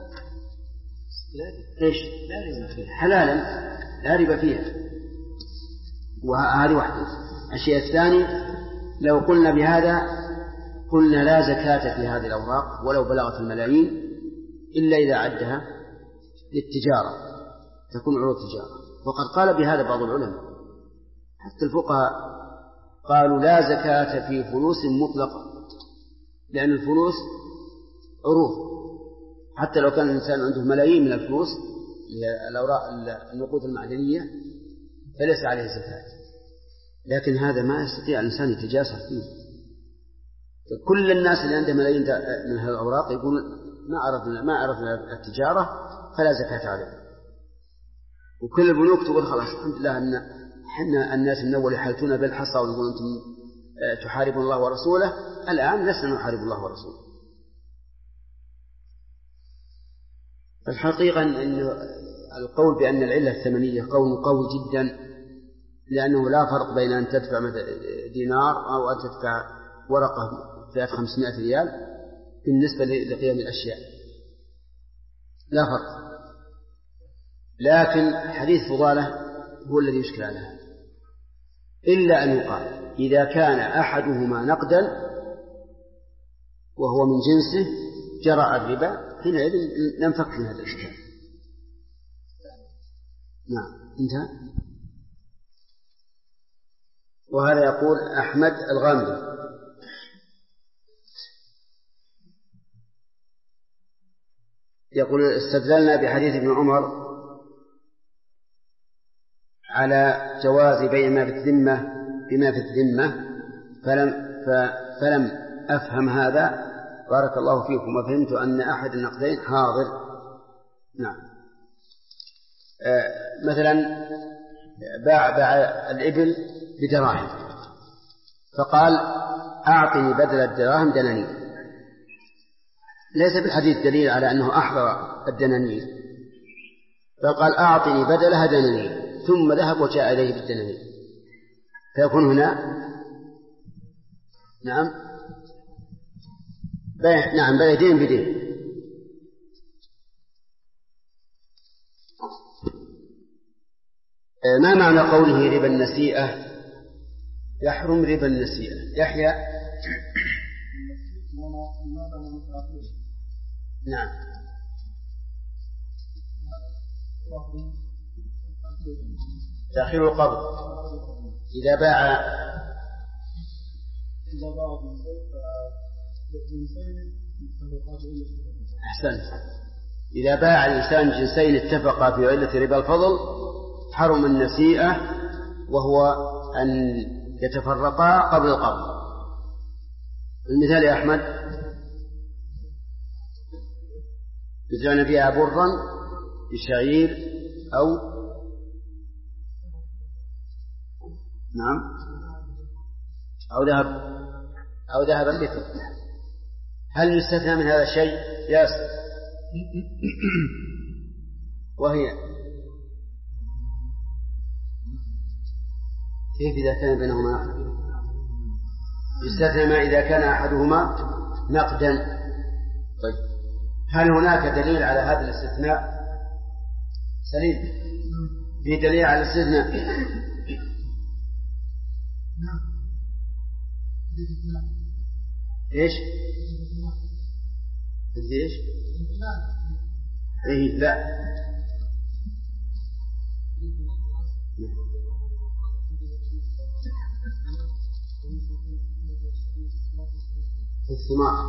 حلالا لا ربا فيها. وهذه واحدة. الشيء الثاني لو قلنا بهذا قلنا لا زكاة في هذه الأوراق ولو بلغت الملايين إلا إذا عدها للتجارة تكون عروض تجارة. وقد قال بهذا بعض العلماء حتى الفقهاء قالوا لا زكاة في فلوس مطلقة، لأن الفلوس عروض حتى لو كان الإنسان عنده ملايين من الفلوس الأوراق النقود المعدنية فليس عليه زكاة. لكن هذا ما يستطيع الإنسان يتجاسر فيه. كل الناس اللي عندهم ملايين من هذه الأوراق يقول ما عرفنا التجارة فلا زكاة عليه. وكل البنوك تقول خلاص الحمد لله أن حنا الناس من أول يحالتون بالحصى ويقولون أنتم تحاربون الله ورسوله، الآن لسنا نحارب الله ورسوله. الحقيقة أن القول بأن العلة الثمنية قول قوي جدا، لأنه لا فرق بين أن تدفع دينار أو أن تدفع ورقة فيها 500 ريال بالنسبة لقيم الأشياء، لا فرق. لكن حديث فضالة هو الذي يشكل على هذا، إلا أن يقال إذا كان أحدهما نقدا وهو من جنسه جرى الربا حينئذ ننفك من هذا الإشكال. نعم انتهى. وهذا يقول أحمد الغامدي يقول استدللنا بحديث ابن عمر على جواز بيع ما في الذمة بما في الذمة فلم أفهم هذا بارك الله فيكم، وفهمت أن أحد النقدين حاضر. نعم. مثلا باع الإبل بدراهم فقال أعطني بدل الدراهم دنانير، ليس بالحديث دليل على أنه أحضر الدنانير، فقال أعطني بدلها دنانير ثم ذهب وجاء إليه بالدنانير، فيكون هنا نعم بيع دين بدين. ما معنى قوله ربا النسيئة؟ يحرم ربا النسيئة. يحيى نعم تأخير القبض إذا باع أحسنت. إذا باع الإنسان جنسين اتفقا في علة ربا الفضل حرم النسيئة، وهو أن يتفرقا قبل القبض. المثال يا أحمد: يزرعن فيها برا بشعير أو ذهبا بثر. هل يستثنى من هذا الشيء؟ ياسر. وهي كيف إذا كان بينهما نقد؟ يستثنى ما إذا كان أحدهما نقدا. طيب، هل هناك دليل على هذا الاستثناء؟ سليم، في دليل على الاستثناء؟ ايش؟ ايش؟ ايه لا. في الثمار.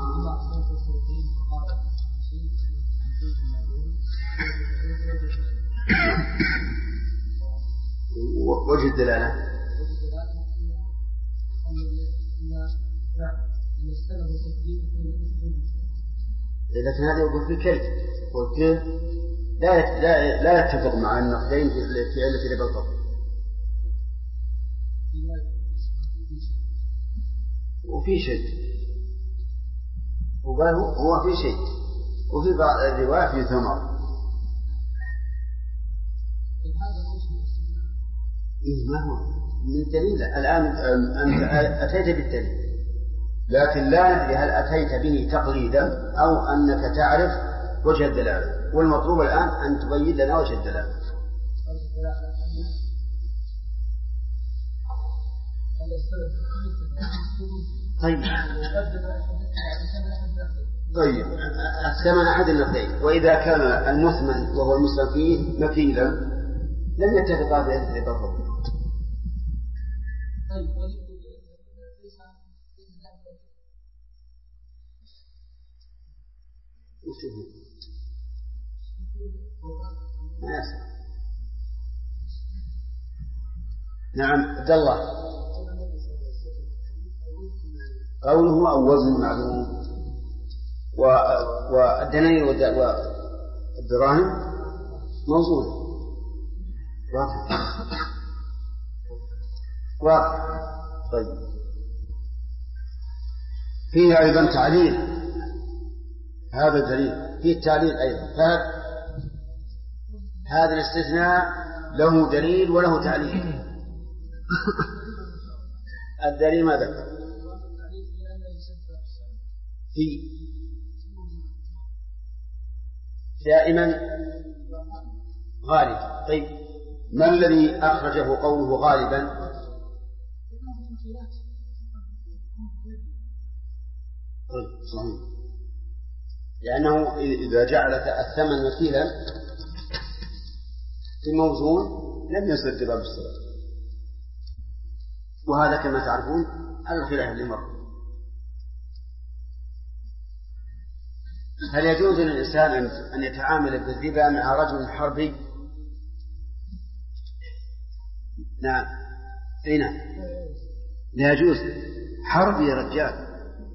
وجه الدلالة. لكن هذا يقول في كلب، والكلب لا يتفق مع النقدين في علة ربا القبض. وفي شيء، وقال هو في شيء، وفي بعض الرواية في ثمر. ما هو من دليل الآن؟ أنت أتيت بالدليل، لكن لا ندري هل أتيت به تقليدا أو أنك تعرف وجه الدلالة، والمطلوب الآن أن تبين لنا وجه الدلالة. طيب الثمن أحد النقدين، وإذا كان المثمن وهو المسلم فيه مثيلا لم يتفقا في هذه الربا. نعم عبد الله، قوله أو وزن معلوم، والدنانير والدراهم موزونة واضح. طيب، فيه أيضا تعليل، هذا دليل فيه التعليل أيضا. هذا الاستثناء له دليل وله تعليل. الدليل ما ذكر في دائما غالبا. طيب، ما الذي أخرجه قوله غالبا؟ صحيح، لأنه إذا جعل الثمن مثيلا في موزون لم يصير ربا بالسلام، وهذا كما تعرفون على الخلاف اللي مر. هل يجوز للإنسان أن يتعامل بالربا مع رجل حربي؟ نعم، أي نعم، لا يجوز. حربي يا رجال،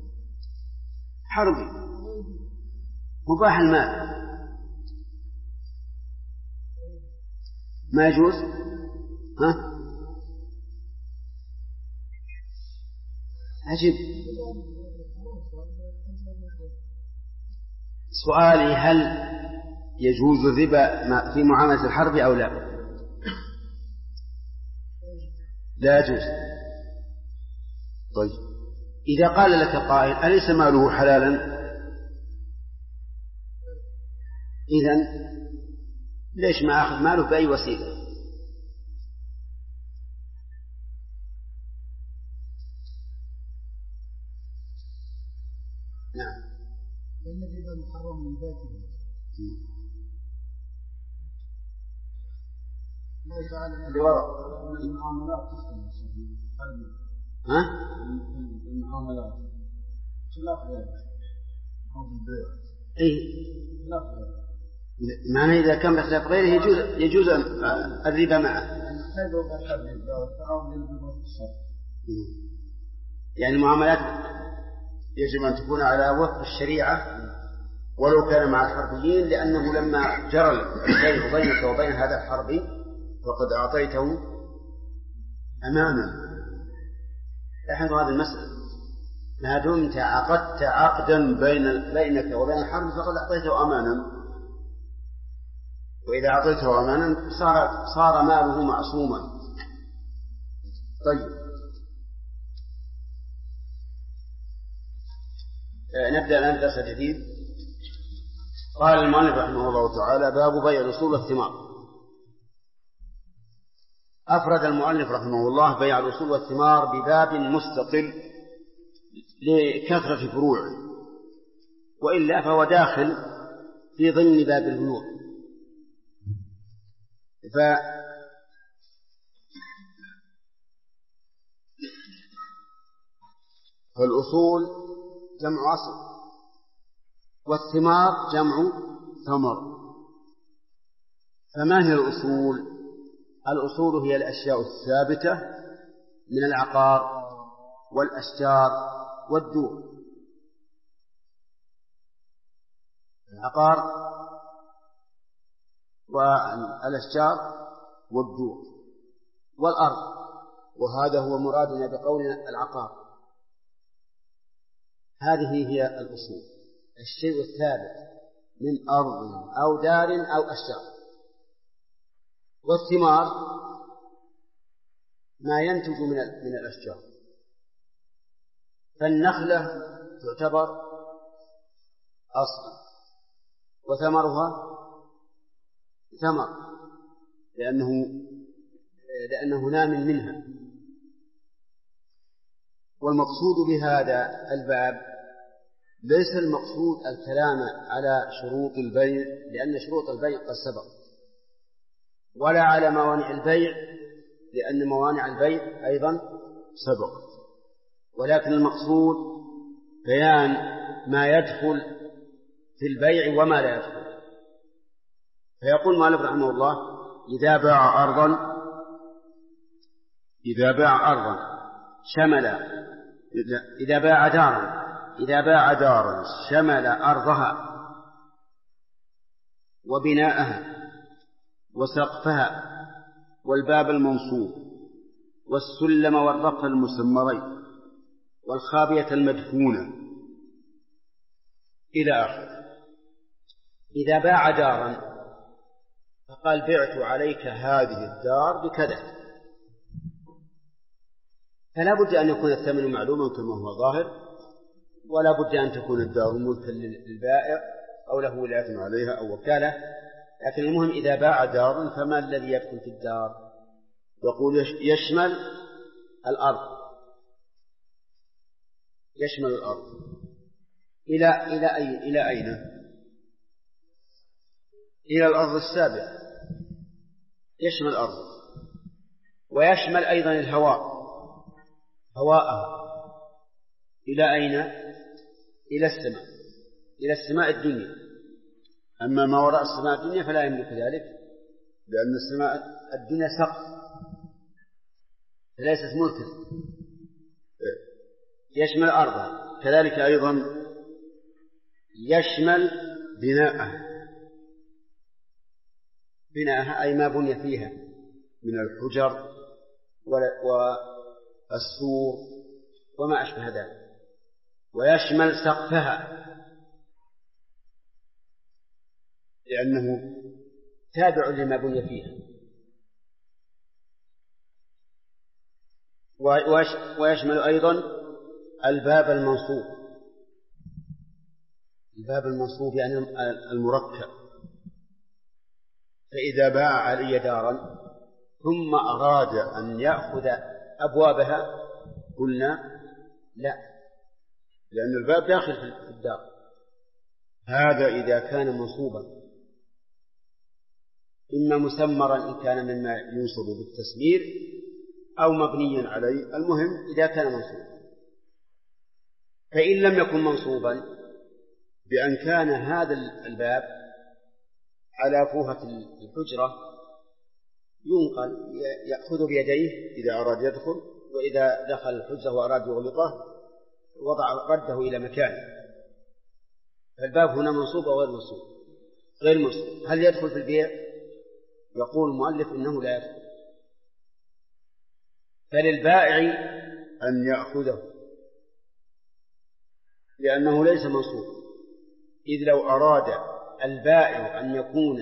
حربي مباح المال، ما يجوز. عجيب. سؤالي: هل يجوز الربا في معاملة الحرب أو لا؟ لا يجوز. طيب، إذا قال لك قائل: أليس ماله حلالا؟ إذن ليش ما أخذ ماله بأي وسيلة؟ نعم، لأن الربا محرم من ذاته. الله تعالى المعاملات تسلم المعاملات خلاف ذلك. أي معنى إذا كان بخلاف غيره يجوز الربا معه. يعني المعاملات يجب أن تكون على وفق الشريعة ولو كان مع الحربيين، لأنه لما جرى البيع بينك وبين هذا الحربي فقد أعطيته أمانا. لاحظوا هذه المسألة، ما دمت عقدت عقدا بينك وبين الحرب فقد أعطيته أمانا، وإذا أعطيته أمانا صار ماله معصوما. طيب نبدأ الآن درس جديد. قال المؤلف رحمه الله تعالى: باب بيع الأصول والثمار. أفرد المؤلف رحمه الله بيع الأصول والثمار بباب مستقل لكثرة فروعه، وإلا فهو داخل في ضمن باب البيوع. فالأصول جمع أصل، والثمار جمع ثمر. فما هي الأصول؟ الأصول هي الأشياء الثابتة من العقار والأشجار والدور. العقار والأشجار والدور والأرض، وهذا هو مرادنا بقولنا العقار. هذه هي الأصول، الشيء الثابت من أرض أو دار أو أشجار. والثمار ما ينتج من الأشجار، فالنخلة تعتبر أصل وثمرها ثمر لأنه نام منها. والمقصود بهذا الباب ليس المقصود الكلام على شروط البيع، لأن شروط البيع قد سبق، ولا على موانع البيع، لأن موانع البيع أيضا سبق، ولكن المقصود بيان ما يدخل في البيع وما لا يدخل. فيقول مالك رحمه الله: إذا باع أرضا شمل، إذا باع دارا شمل أرضها وبناءها وسقفها والباب المنصوب والسلم والرف المسمرين والخابية المدفونة إلى آخره. إذا باع دارا فقال: بعت عليك هذه الدار بكذا، فلا بد أن يكون الثمن معلوما كما هو ظاهر، ولا بد أن تكون الدار ملكا للبائع أو له ولاية عليها أو وكالة. لكن المهم إذا باع دارا فما الذي يدخل في الدار؟ يقول يشمل الأرض، يشمل الأرض إلى أين؟ إلى الأرض السابعة، يشمل الأرض، ويشمل أيضا الهواء، هواءها إلى أين؟ إلى السماء، إلى السماء الدنيا. أما ما وراء السماء الدنيا فلا يملك ذلك، لأن السماء الدنيا سقف ليست ملكا. يشمل أرضها، كذلك أيضا يشمل بناءها أي ما بني فيها من الحجر والسور وما أشبه ذلك. ويشمل سقفها لأنه تابع لما بني فيها. ويشمل أيضا الباب المنصوب، الباب المنصوب يعني المركب. فإذا باع علي دارا ثم أراد أن يأخذ أبوابها قلنا لا، لأن الباب داخل في الدار. هذا إذا كان منصوبا، إما مسمرا إن كان مما ينصب بالتسمير أو مبنيا عليه، المهم إذا كان منصوبا. فإن لم يكن منصوبا، بأن كان هذا الباب على فوهة الحجرة ينقل، يأخذ بيديه إذا أراد يدخل، وإذا دخل الحجرة وأراد يغلقه رده إلى مكانه. فالباب هنا منصوب أو غير منصوب؟ غير منصوب. هل يدخل في البيع؟ يقول المؤلف إنه لا يدخل، فللبائع أن يأخذه لأنه ليس منصوب. إذ لو أراد البائع أن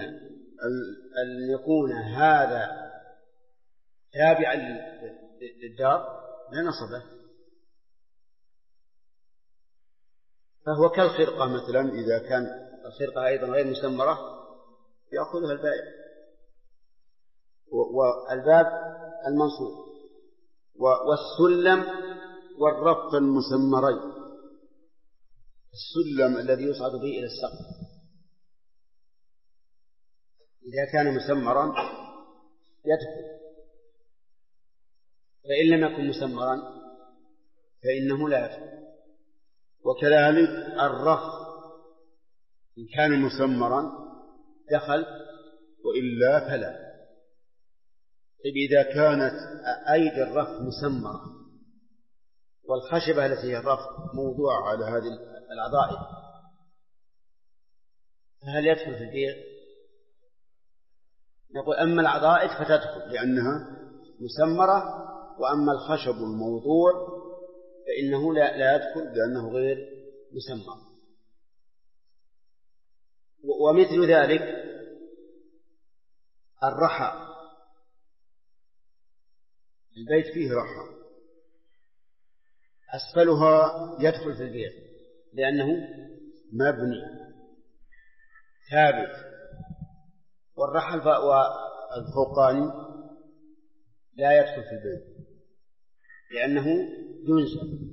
يكون هذا تابعا للدار لنصبه، فهو كالخرقة مثلا، إذا كان الخرقة أيضا غير مسمرة يأخذها البائع. والباب المنصوب. والسلم والرف المسمرين، السلم الذي يصعد به إلى السقف إذا كان مسمرا يدخل، فإن لم يكن مسمرا فإنه لا يدخل. وكذلك الرف إن كان مسمرا دخل وإلا فلا. إذا كانت أيدي الرف مسمرة والخشبة التي هي الرف موضوعة على هذه العضائد، فهل يدخل في البيع؟ نقول أما العضائد فتدخل لأنها مسمرة، وأما الخشب الموضوع فإنه لا يدخل لأنه غير مسمر. ومثل ذلك الرحى، البيت فيه رحى أسفلها يدخل في البيع لأنه مبني ثابت، والرحى والفوقاني لا يدخل في البيت لأنه ينزل.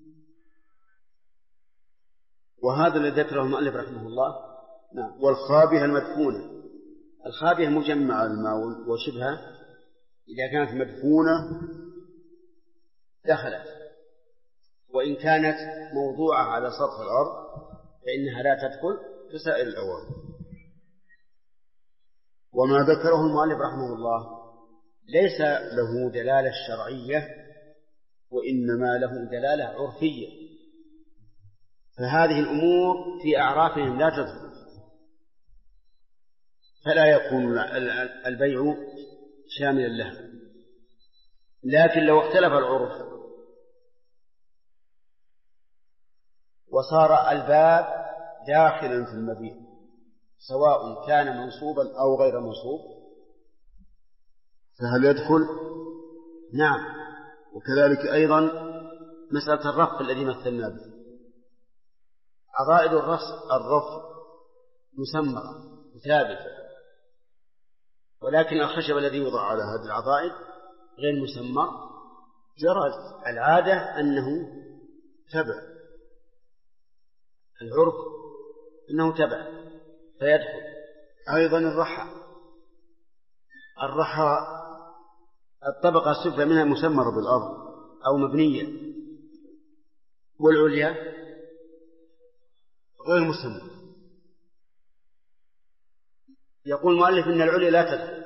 وهذا الذي ذكره المؤلف رحمه الله. نعم. والخابئة المدفونة، الخابئة مجمع الماء وشبهه إذا كانت مدفونة دخلت، وإن كانت موضوعة على سطح الأرض فإنها لا تدخل كسائر الأواني. وما ذكره المؤلف رحمه الله ليس له دلالة شرعية، وإنما له دلالة عرفية، فهذه الأمور في أعرافهم لا تدخل، فلا يكون البيع شاملا لها. لكن لو اختلف العرف وصار الباب داخلا في المبيع سواء كان منصوبا أو غير منصوب فهل يدخل؟ نعم. وكذلك أيضا مسألة الرف الذي مثلنا به، عضائد الرف مسمرة ثابتة، ولكن الخشب الذي يوضع على هذه العضائد غير مسمر، جرت العادة أنه تبع، العرف أنه تبع فيدخل. أيضا الرحى الطبقة السفلى منها مسمرة بالأرض أو مبنية، والعليا غير مسمرة. يقول المؤلف إن العليا لا تدخل،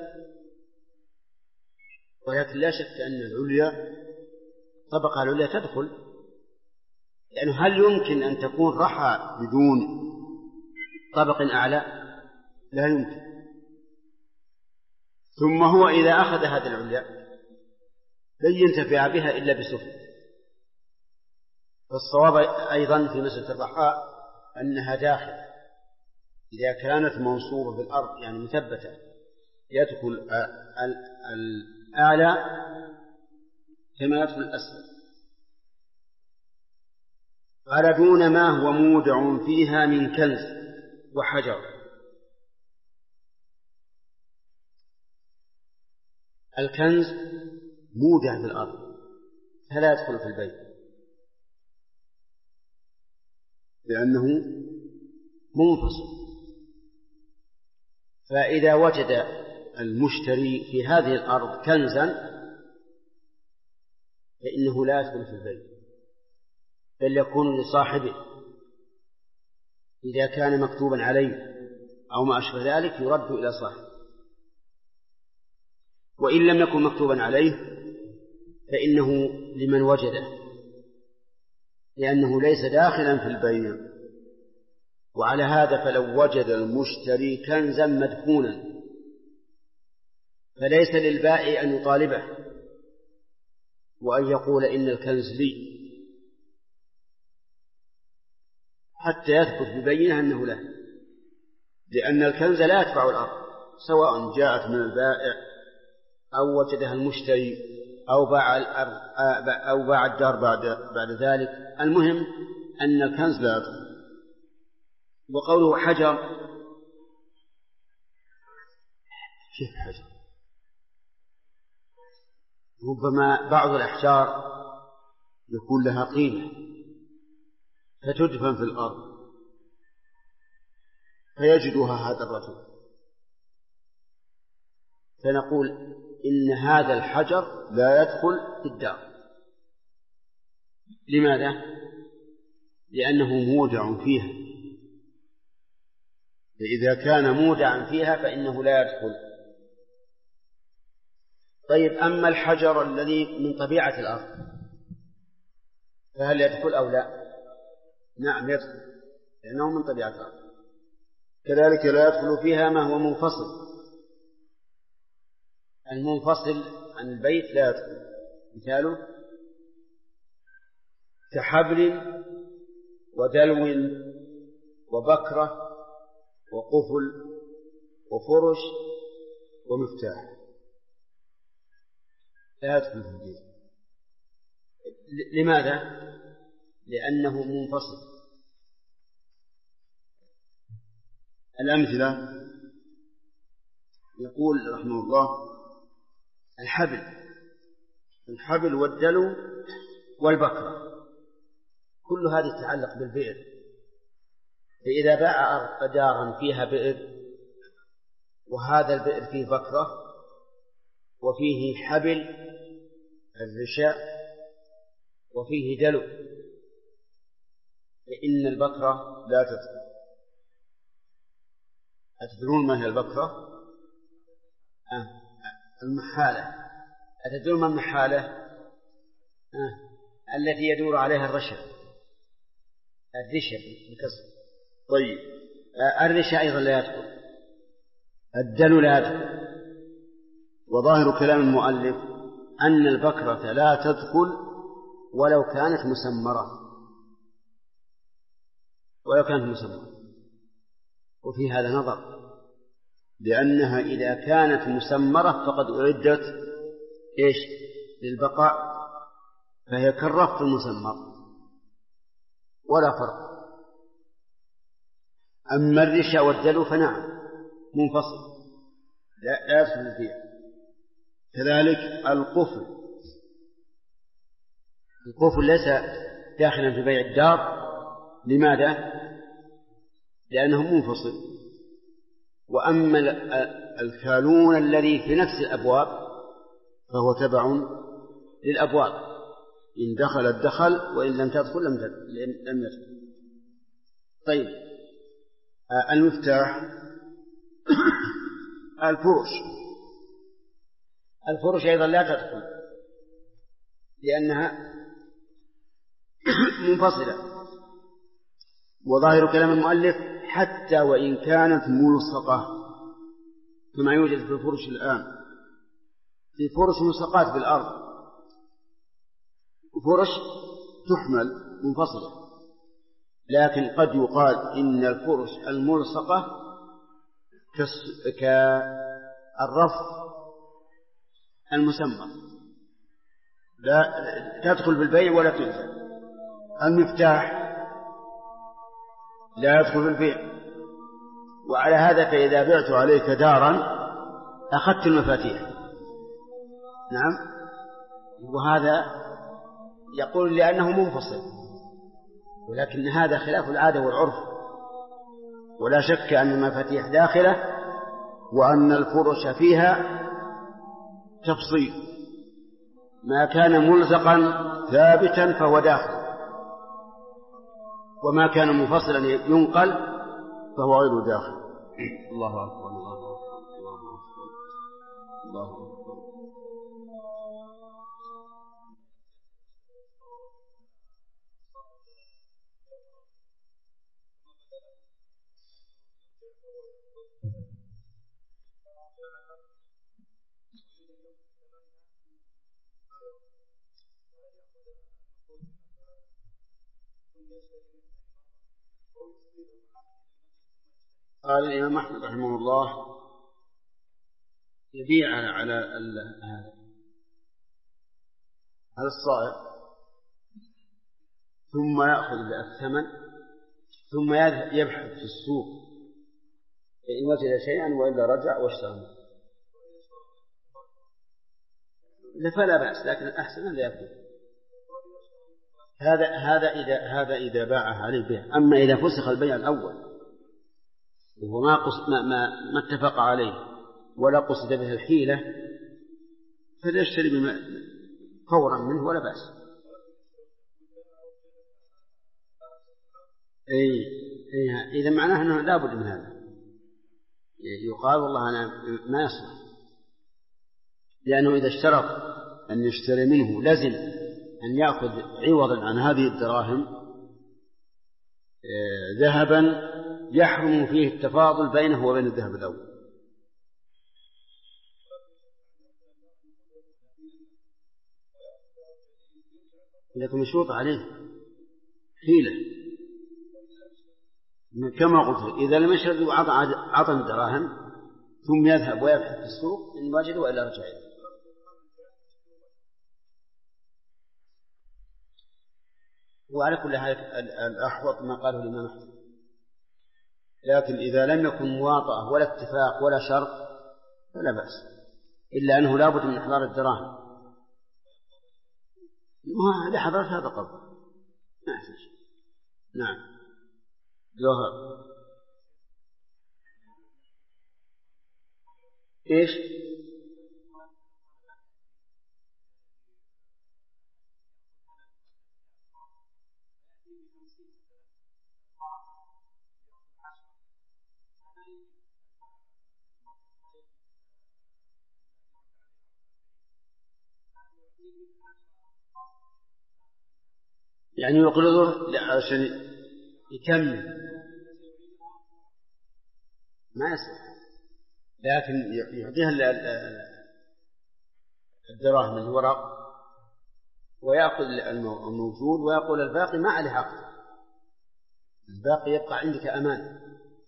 ولكن لا شك أن العليا الطبقة العليا تدخل، لأنه هل يمكن أن تكون رحى بدون طبق أعلى؟ لا يمكن. ثم هو إذا أخذ هذه العليا لن ينتفع بها إلا بسفل. فالصواب أيضا في مسألة الرحى أنها داخل إذا كانت منصوبة بالأرض يعني مثبتة، يدخل الأعلى كما يدخل الأسفل. قال دون ما هو مودع فيها من كنز وحجر. الكنز مودع في الأرض فلا يدخل في البيت لأنه منفصل. فإذا وجد المشتري في هذه الأرض كنزا فإنه لا يدخل في البيت، بل يكون لصاحبه إذا كان مكتوبا عليه أو ما أشبه ذلك يرد إلى صاحبه. وإن لم يكن مكتوبا عليه فإنه لمن وجده، لأنه ليس داخلا في البيع. وعلى هذا فلو وجد المشتري كنزا مدفونا فليس للبائع أن يطالبه وأن يقول إن الكنز لي حتى يثبت ببينه أنه له، لأن الكنز لا يدفع الأرض، سواء جاءت من البائع أو وجدها المشتري أو باع الدار بعد ذلك. المهم أن الكنز لا يدفع. وقوله حجر، كيف حجر؟ ربما بعض الأحجار يكون لها قيمة فتدفن في الأرض فيجدها هذا الرجل، فنقول إن هذا الحجر لا يدخل في الدار. لماذا؟ لأنه مودع فيها، فإذا كان مودعا فيها فإنه لا يدخل. طيب، أما الحجر الذي من طبيعة الأرض فهل يدخل أو لا؟ نعم يدخل، لأنه من طبيعة الأرض. كذلك لا يدخل فيها ما هو منفصل. المنفصل عن البيت لا يدخل، مثاله كحبل ودلو وبكرة وقفل وفرش ومفتاح لا يدخل في البيت. لماذا؟ لأنه منفصل. الأمثلة يقول رحمه الله الحبل والدلو والبكرة كل هذه تتعلق بالبئر. فإذا باع دارا فيها بئر وهذا البئر فيه بكرة وفيه حبل الرشاء وفيه دلو فإن البكرة لا تدخل. أتدرون ما هي البكرة؟ المحالة. أتدرون ما المحالة؟ التي يدور عليها الرشا بالكسر. طيب، الرشا أيضا لا يدخل، الدلو لا يدخل. وظاهر كلام المؤلف أن البكرة لا تدخل ولو كانت مسمرة، وفي هذا نظر، لأنها إذا كانت مسمرة فقد أعدت للبقاء، فهي كالرف المسمر ولا فرق. أما الرشا والدلو فنعم منفصل لا يدخل فيها. كذلك القفل ليس داخلا في بيع الدار. لماذا؟ لأنه منفصل. وأما الكالون الذي في نفس الأبواب فهو تبع للأبواب، إن دخلت دخل وإن لم تدخل لم يدخل. طيب، المفتاح الفرش أيضا لا تدخل لأنها منفصلة. وظاهر كلام المؤلف حتى وإن كانت ملصقة، كما يوجد في الفرش الآن، في فرش ملصقات بالأرض، فرش تحمل منفصلة، لكن قد يقال إن الفرش الملصقة كالرف المسمى لا تدخل بالبيع ولا تنزل. المفتاح لا يدخل بالبيع. وعلى هذا فإذا بعت عليك دارا أخذت المفاتيح. نعم، وهذا يقول لأنه منفصل، ولكن هذا خلاف العادة والعرف، ولا شك أن المفاتيح داخلة وأن الفرش فيها تفصيل. ما كان ملزقا ثابتا فهو داخل، وما كان منفصلا ينقل فهو غير داخل. الله أكبر الله أكبر الله أكبر الله أكبر. قال الإمام أحمد رحمه الله يبيع على الصائغ ثم يأخذ الثمن ثم يبحث في السوق إن وجد شيئا وإلا رجع واشترى فلا بأس، لكن الأحسن أن لا يكون هذا إذا باعها عليه بيع. أما إذا فسخ البيع الأول وهو ما اتفق عليه ولا قصد به الحيلة فليشتري فورا منه ولا بأس. إذا معناه أنه لا بد من هذا، يقال والله أنا ما يصلح، لأنه إذا اشترط أن يشتري منه لازم أن يأخذ عوضا عن هذه الدراهم ذهبا يحرم فيه التفاضل بينه وبين الذهب الأول. لكن مشروط عليه حيلة كما قلت، إذا لم يشرد عطى الدراهم ثم يذهب ويبحث في السوق إن وجد وإلا رجع إليه. وعلى كل حال الأحوط ما قاله الإمام أحمد، لكن إذا لم يكن مواطأة ولا اتفاق ولا شرط فلا بأس، إلا أنه لا بد من إحضار الدراهم. ما لحضرت هذا قبل ما أحتاج. نعم جوهر إيش؟ يعني يقرضه عشان يكمل ما يصح، لكن يعطيها الدراهم الورق ويأخذ الموجود ويقول الباقي ما عليه عقد، الباقي يبقى عندك أمان.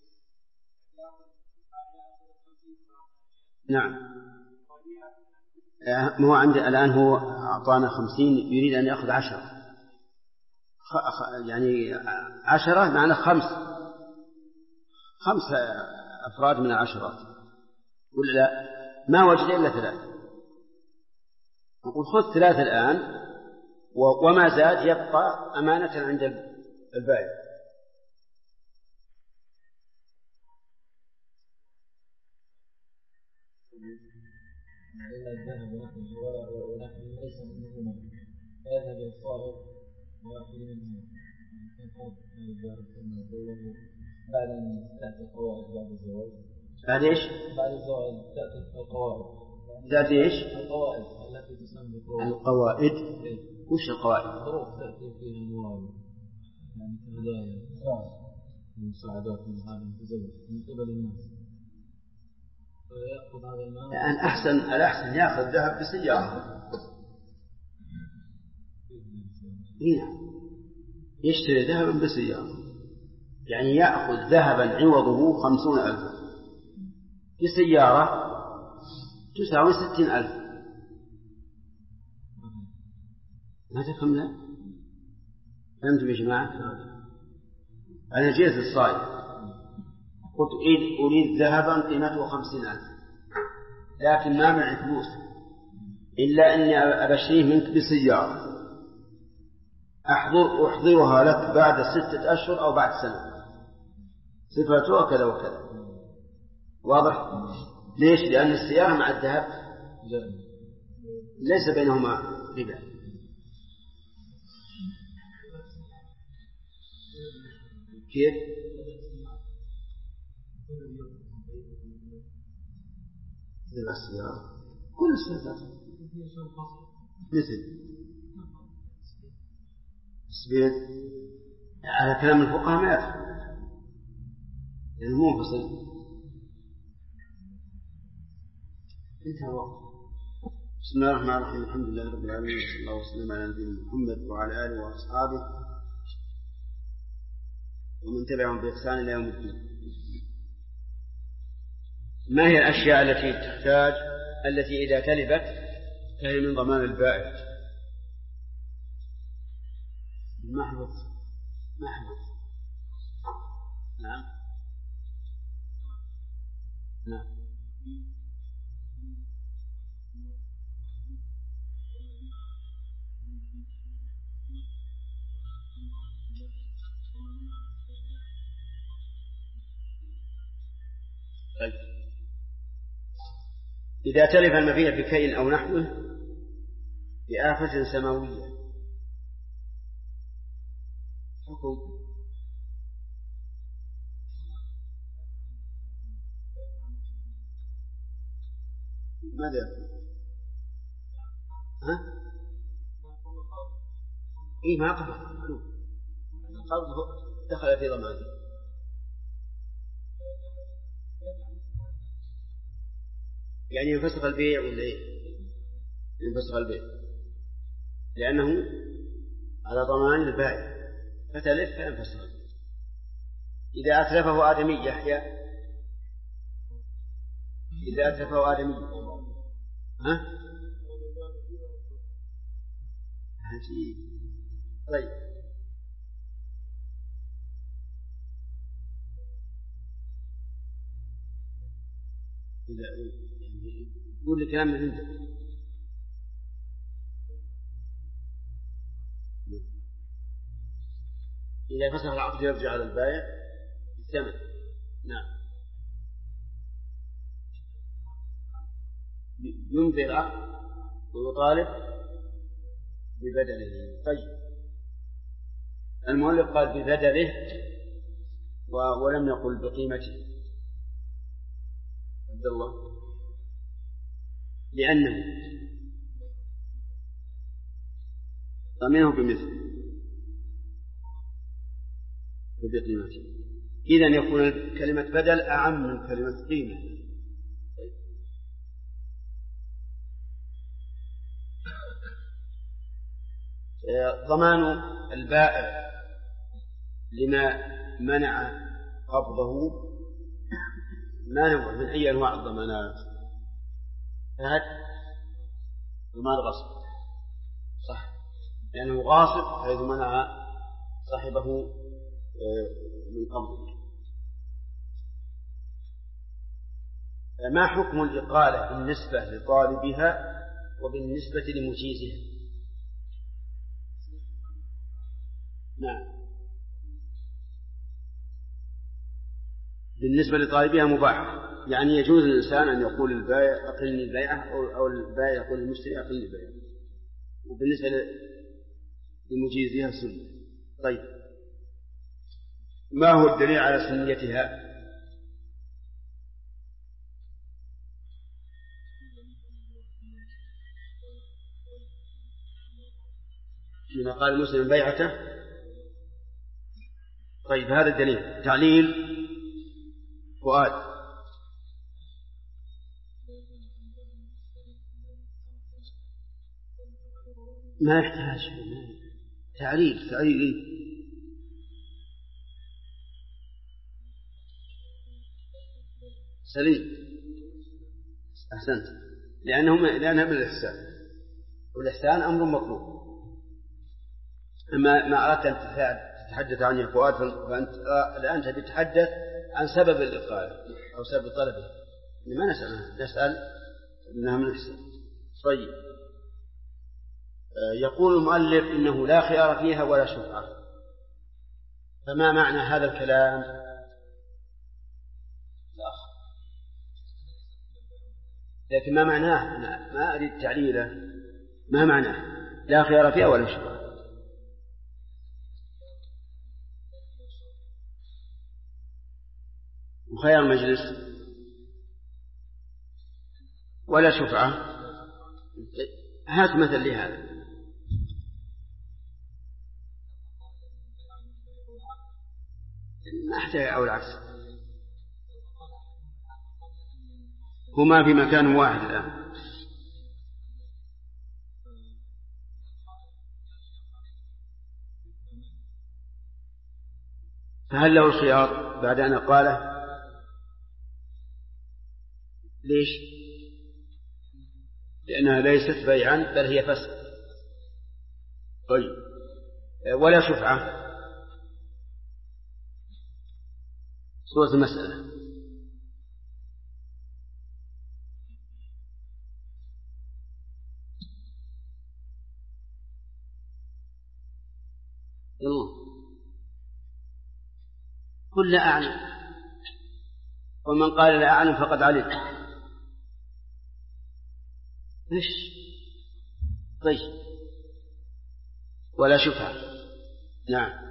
نعم ما هو عندي الآن، هو أعطانا 50 يريد أن يأخذ 10 يعني 10 معنى 5 أفراد من 10 ولا لا؟ ما وجد إلا 3، نقول خذ 3 الآن وما زاد يبقى أمانة عند البائع. إلا الذهب ونحن ليس منهما فيذهب الصائغ ويأخذ منه بعد أن تأتي القواعد بعد الزواج. بعد إيش؟ بعد الزواج تأتي القواعد. ذات إيش؟ القواعد التي تسمى القواعد. وش القواعد؟ ظروف تأتي فيها أموال يعني هدايا مساعدات من هذا الزواج من قبل الناس. الآن الأحسن يأخذ ذهب بسيارة، يشتري ذهبا بسيارة، يعني يأخذ ذهبا عوضه 50,000 بسيارة تساوي 60,000. ما تفهم لا؟ فهمتم يا جماعة؟ أنا جيت الصائغ قلت أريد ذهبا قيمته 50,000 لكن ما معي فلوس إلا أني أبشريه منك بسيارة أحضرها لك بعد 6 أشهر أو بعد سنة، صفتها كذا وكذا. واضح؟ ليش؟ لأن السيارة مع الذهب ليس بينهما ربا. كيف؟ السيارة كل السيارات مثل السبيل على كلام الفقهاء ما يدخل يعني منفصل. انتهى الوقت. بسم الله الرحمن الرحيم الحمد لله رب العالمين صلى الله وسلم على نبينا محمد وعلى آله وأصحابه ومن تبعهم بإحسان إلى يوم الدين. ما هي الأشياء التي إذا تلفت فهي من ضمان البائع؟ محفظ. نعم. طيب. إذا تلف المبيع بكيل أو نحوه بآفة سماوية حكم ماذا يكون؟ إيه ما قبض القبض دخل في ضمانه. يعني ينفسخ البيع ولا إيه؟ ينفسخ البيع لأنه على ضمان البائع فتلف فينفسخ البيع. إذا أتلفه آدمي يحيى عجيب. طيب يقول لي كلام من عندك. إذا فسخ العقد يرجع على البائع الثمن. نعم. يمضي العقد ويطالب ببدله. طيب المؤلف قال ببدله ولم يقل بقيمته. عبد الله لأنه ضمنه بمثل وبقيمته. إذن يكون كلمة بدل أعم من كلمة قيمة. ضمان البائع لما منع قبضه ما نوع من أي أنواع الضمانات؟ هذا ضمان غصب صح لأنه غاصب حيث منع صاحبه من قبضه. ما حكم الإقالة بالنسبة لطالبها وبالنسبة لمجيزها؟ نعم. بالنسبة لطالبها مباح يعني يجوز للإنسان أن يقول البائع أقلني البيعة أو البائع يقول للمشتري أقلني البيعة. وبالنسبة لمجيزها سنة. طيب ما هو الدليل على سنيتها؟ فيما قال المسلم بيعته. طيب هذا الدليل. تعليل فؤاد. ما يحتاج تعليل سليم. أحسنت لأنها من الإحسان والإحسان أمر مطلوب. أما ما أردت أن تتحدث عن الفؤاد فأنت الآن تتحدث عن سبب الإقالة أو سبب طلبه. ما نسأل إنها من الإحسان. طيب يقول المؤلف إنه لا خيار فيها ولا شفعة. فما معنى هذا الكلام؟ لكن ما معناه؟ أنا ما أريد تعليله. ما معناه لا خيار فيها ولا شفعة؟ وخيار المجلس ولا شفعة. هات مثل لهذا. ما أحتاج أو العكس، هما في مكان واحد الآن. فهل له الخيار بعد أن قاله؟ ليش؟ لأنها ليست بيعا بل هي فسخ. طيب، ولا شفعة. صورة المسألة. يلا قل لا أعلم، ومن قال لا أعلم فقد علم. إيش؟ طيب، ولا شفعة. نعم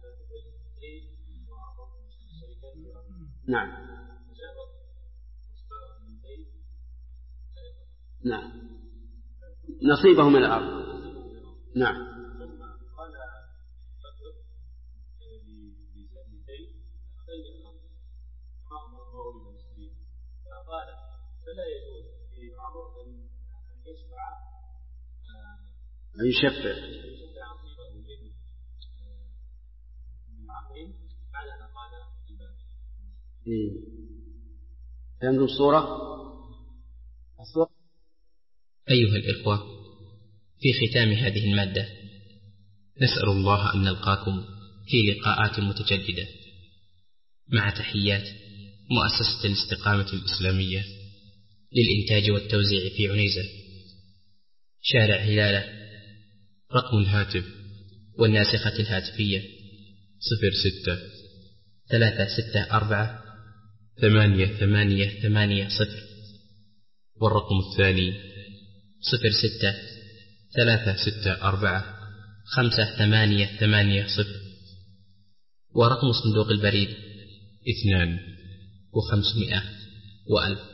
نعم نعم، نصيبه من الأرض. نعم. أن يشفع. فهمتم الصورة؟ أيها الإخوة، في ختام هذه المادة نسأل الله أن نلقاكم في لقاءات متجددة، مع تحيات مؤسسة الاستقامة الإسلامية للإنتاج والتوزيع في عنيزة، شارع هلالة. رقم الهاتف والناسخة الهاتفية 06-364-8880، والرقم الثاني 06-364-5880، ورقم صندوق البريد 2 و500 و1000.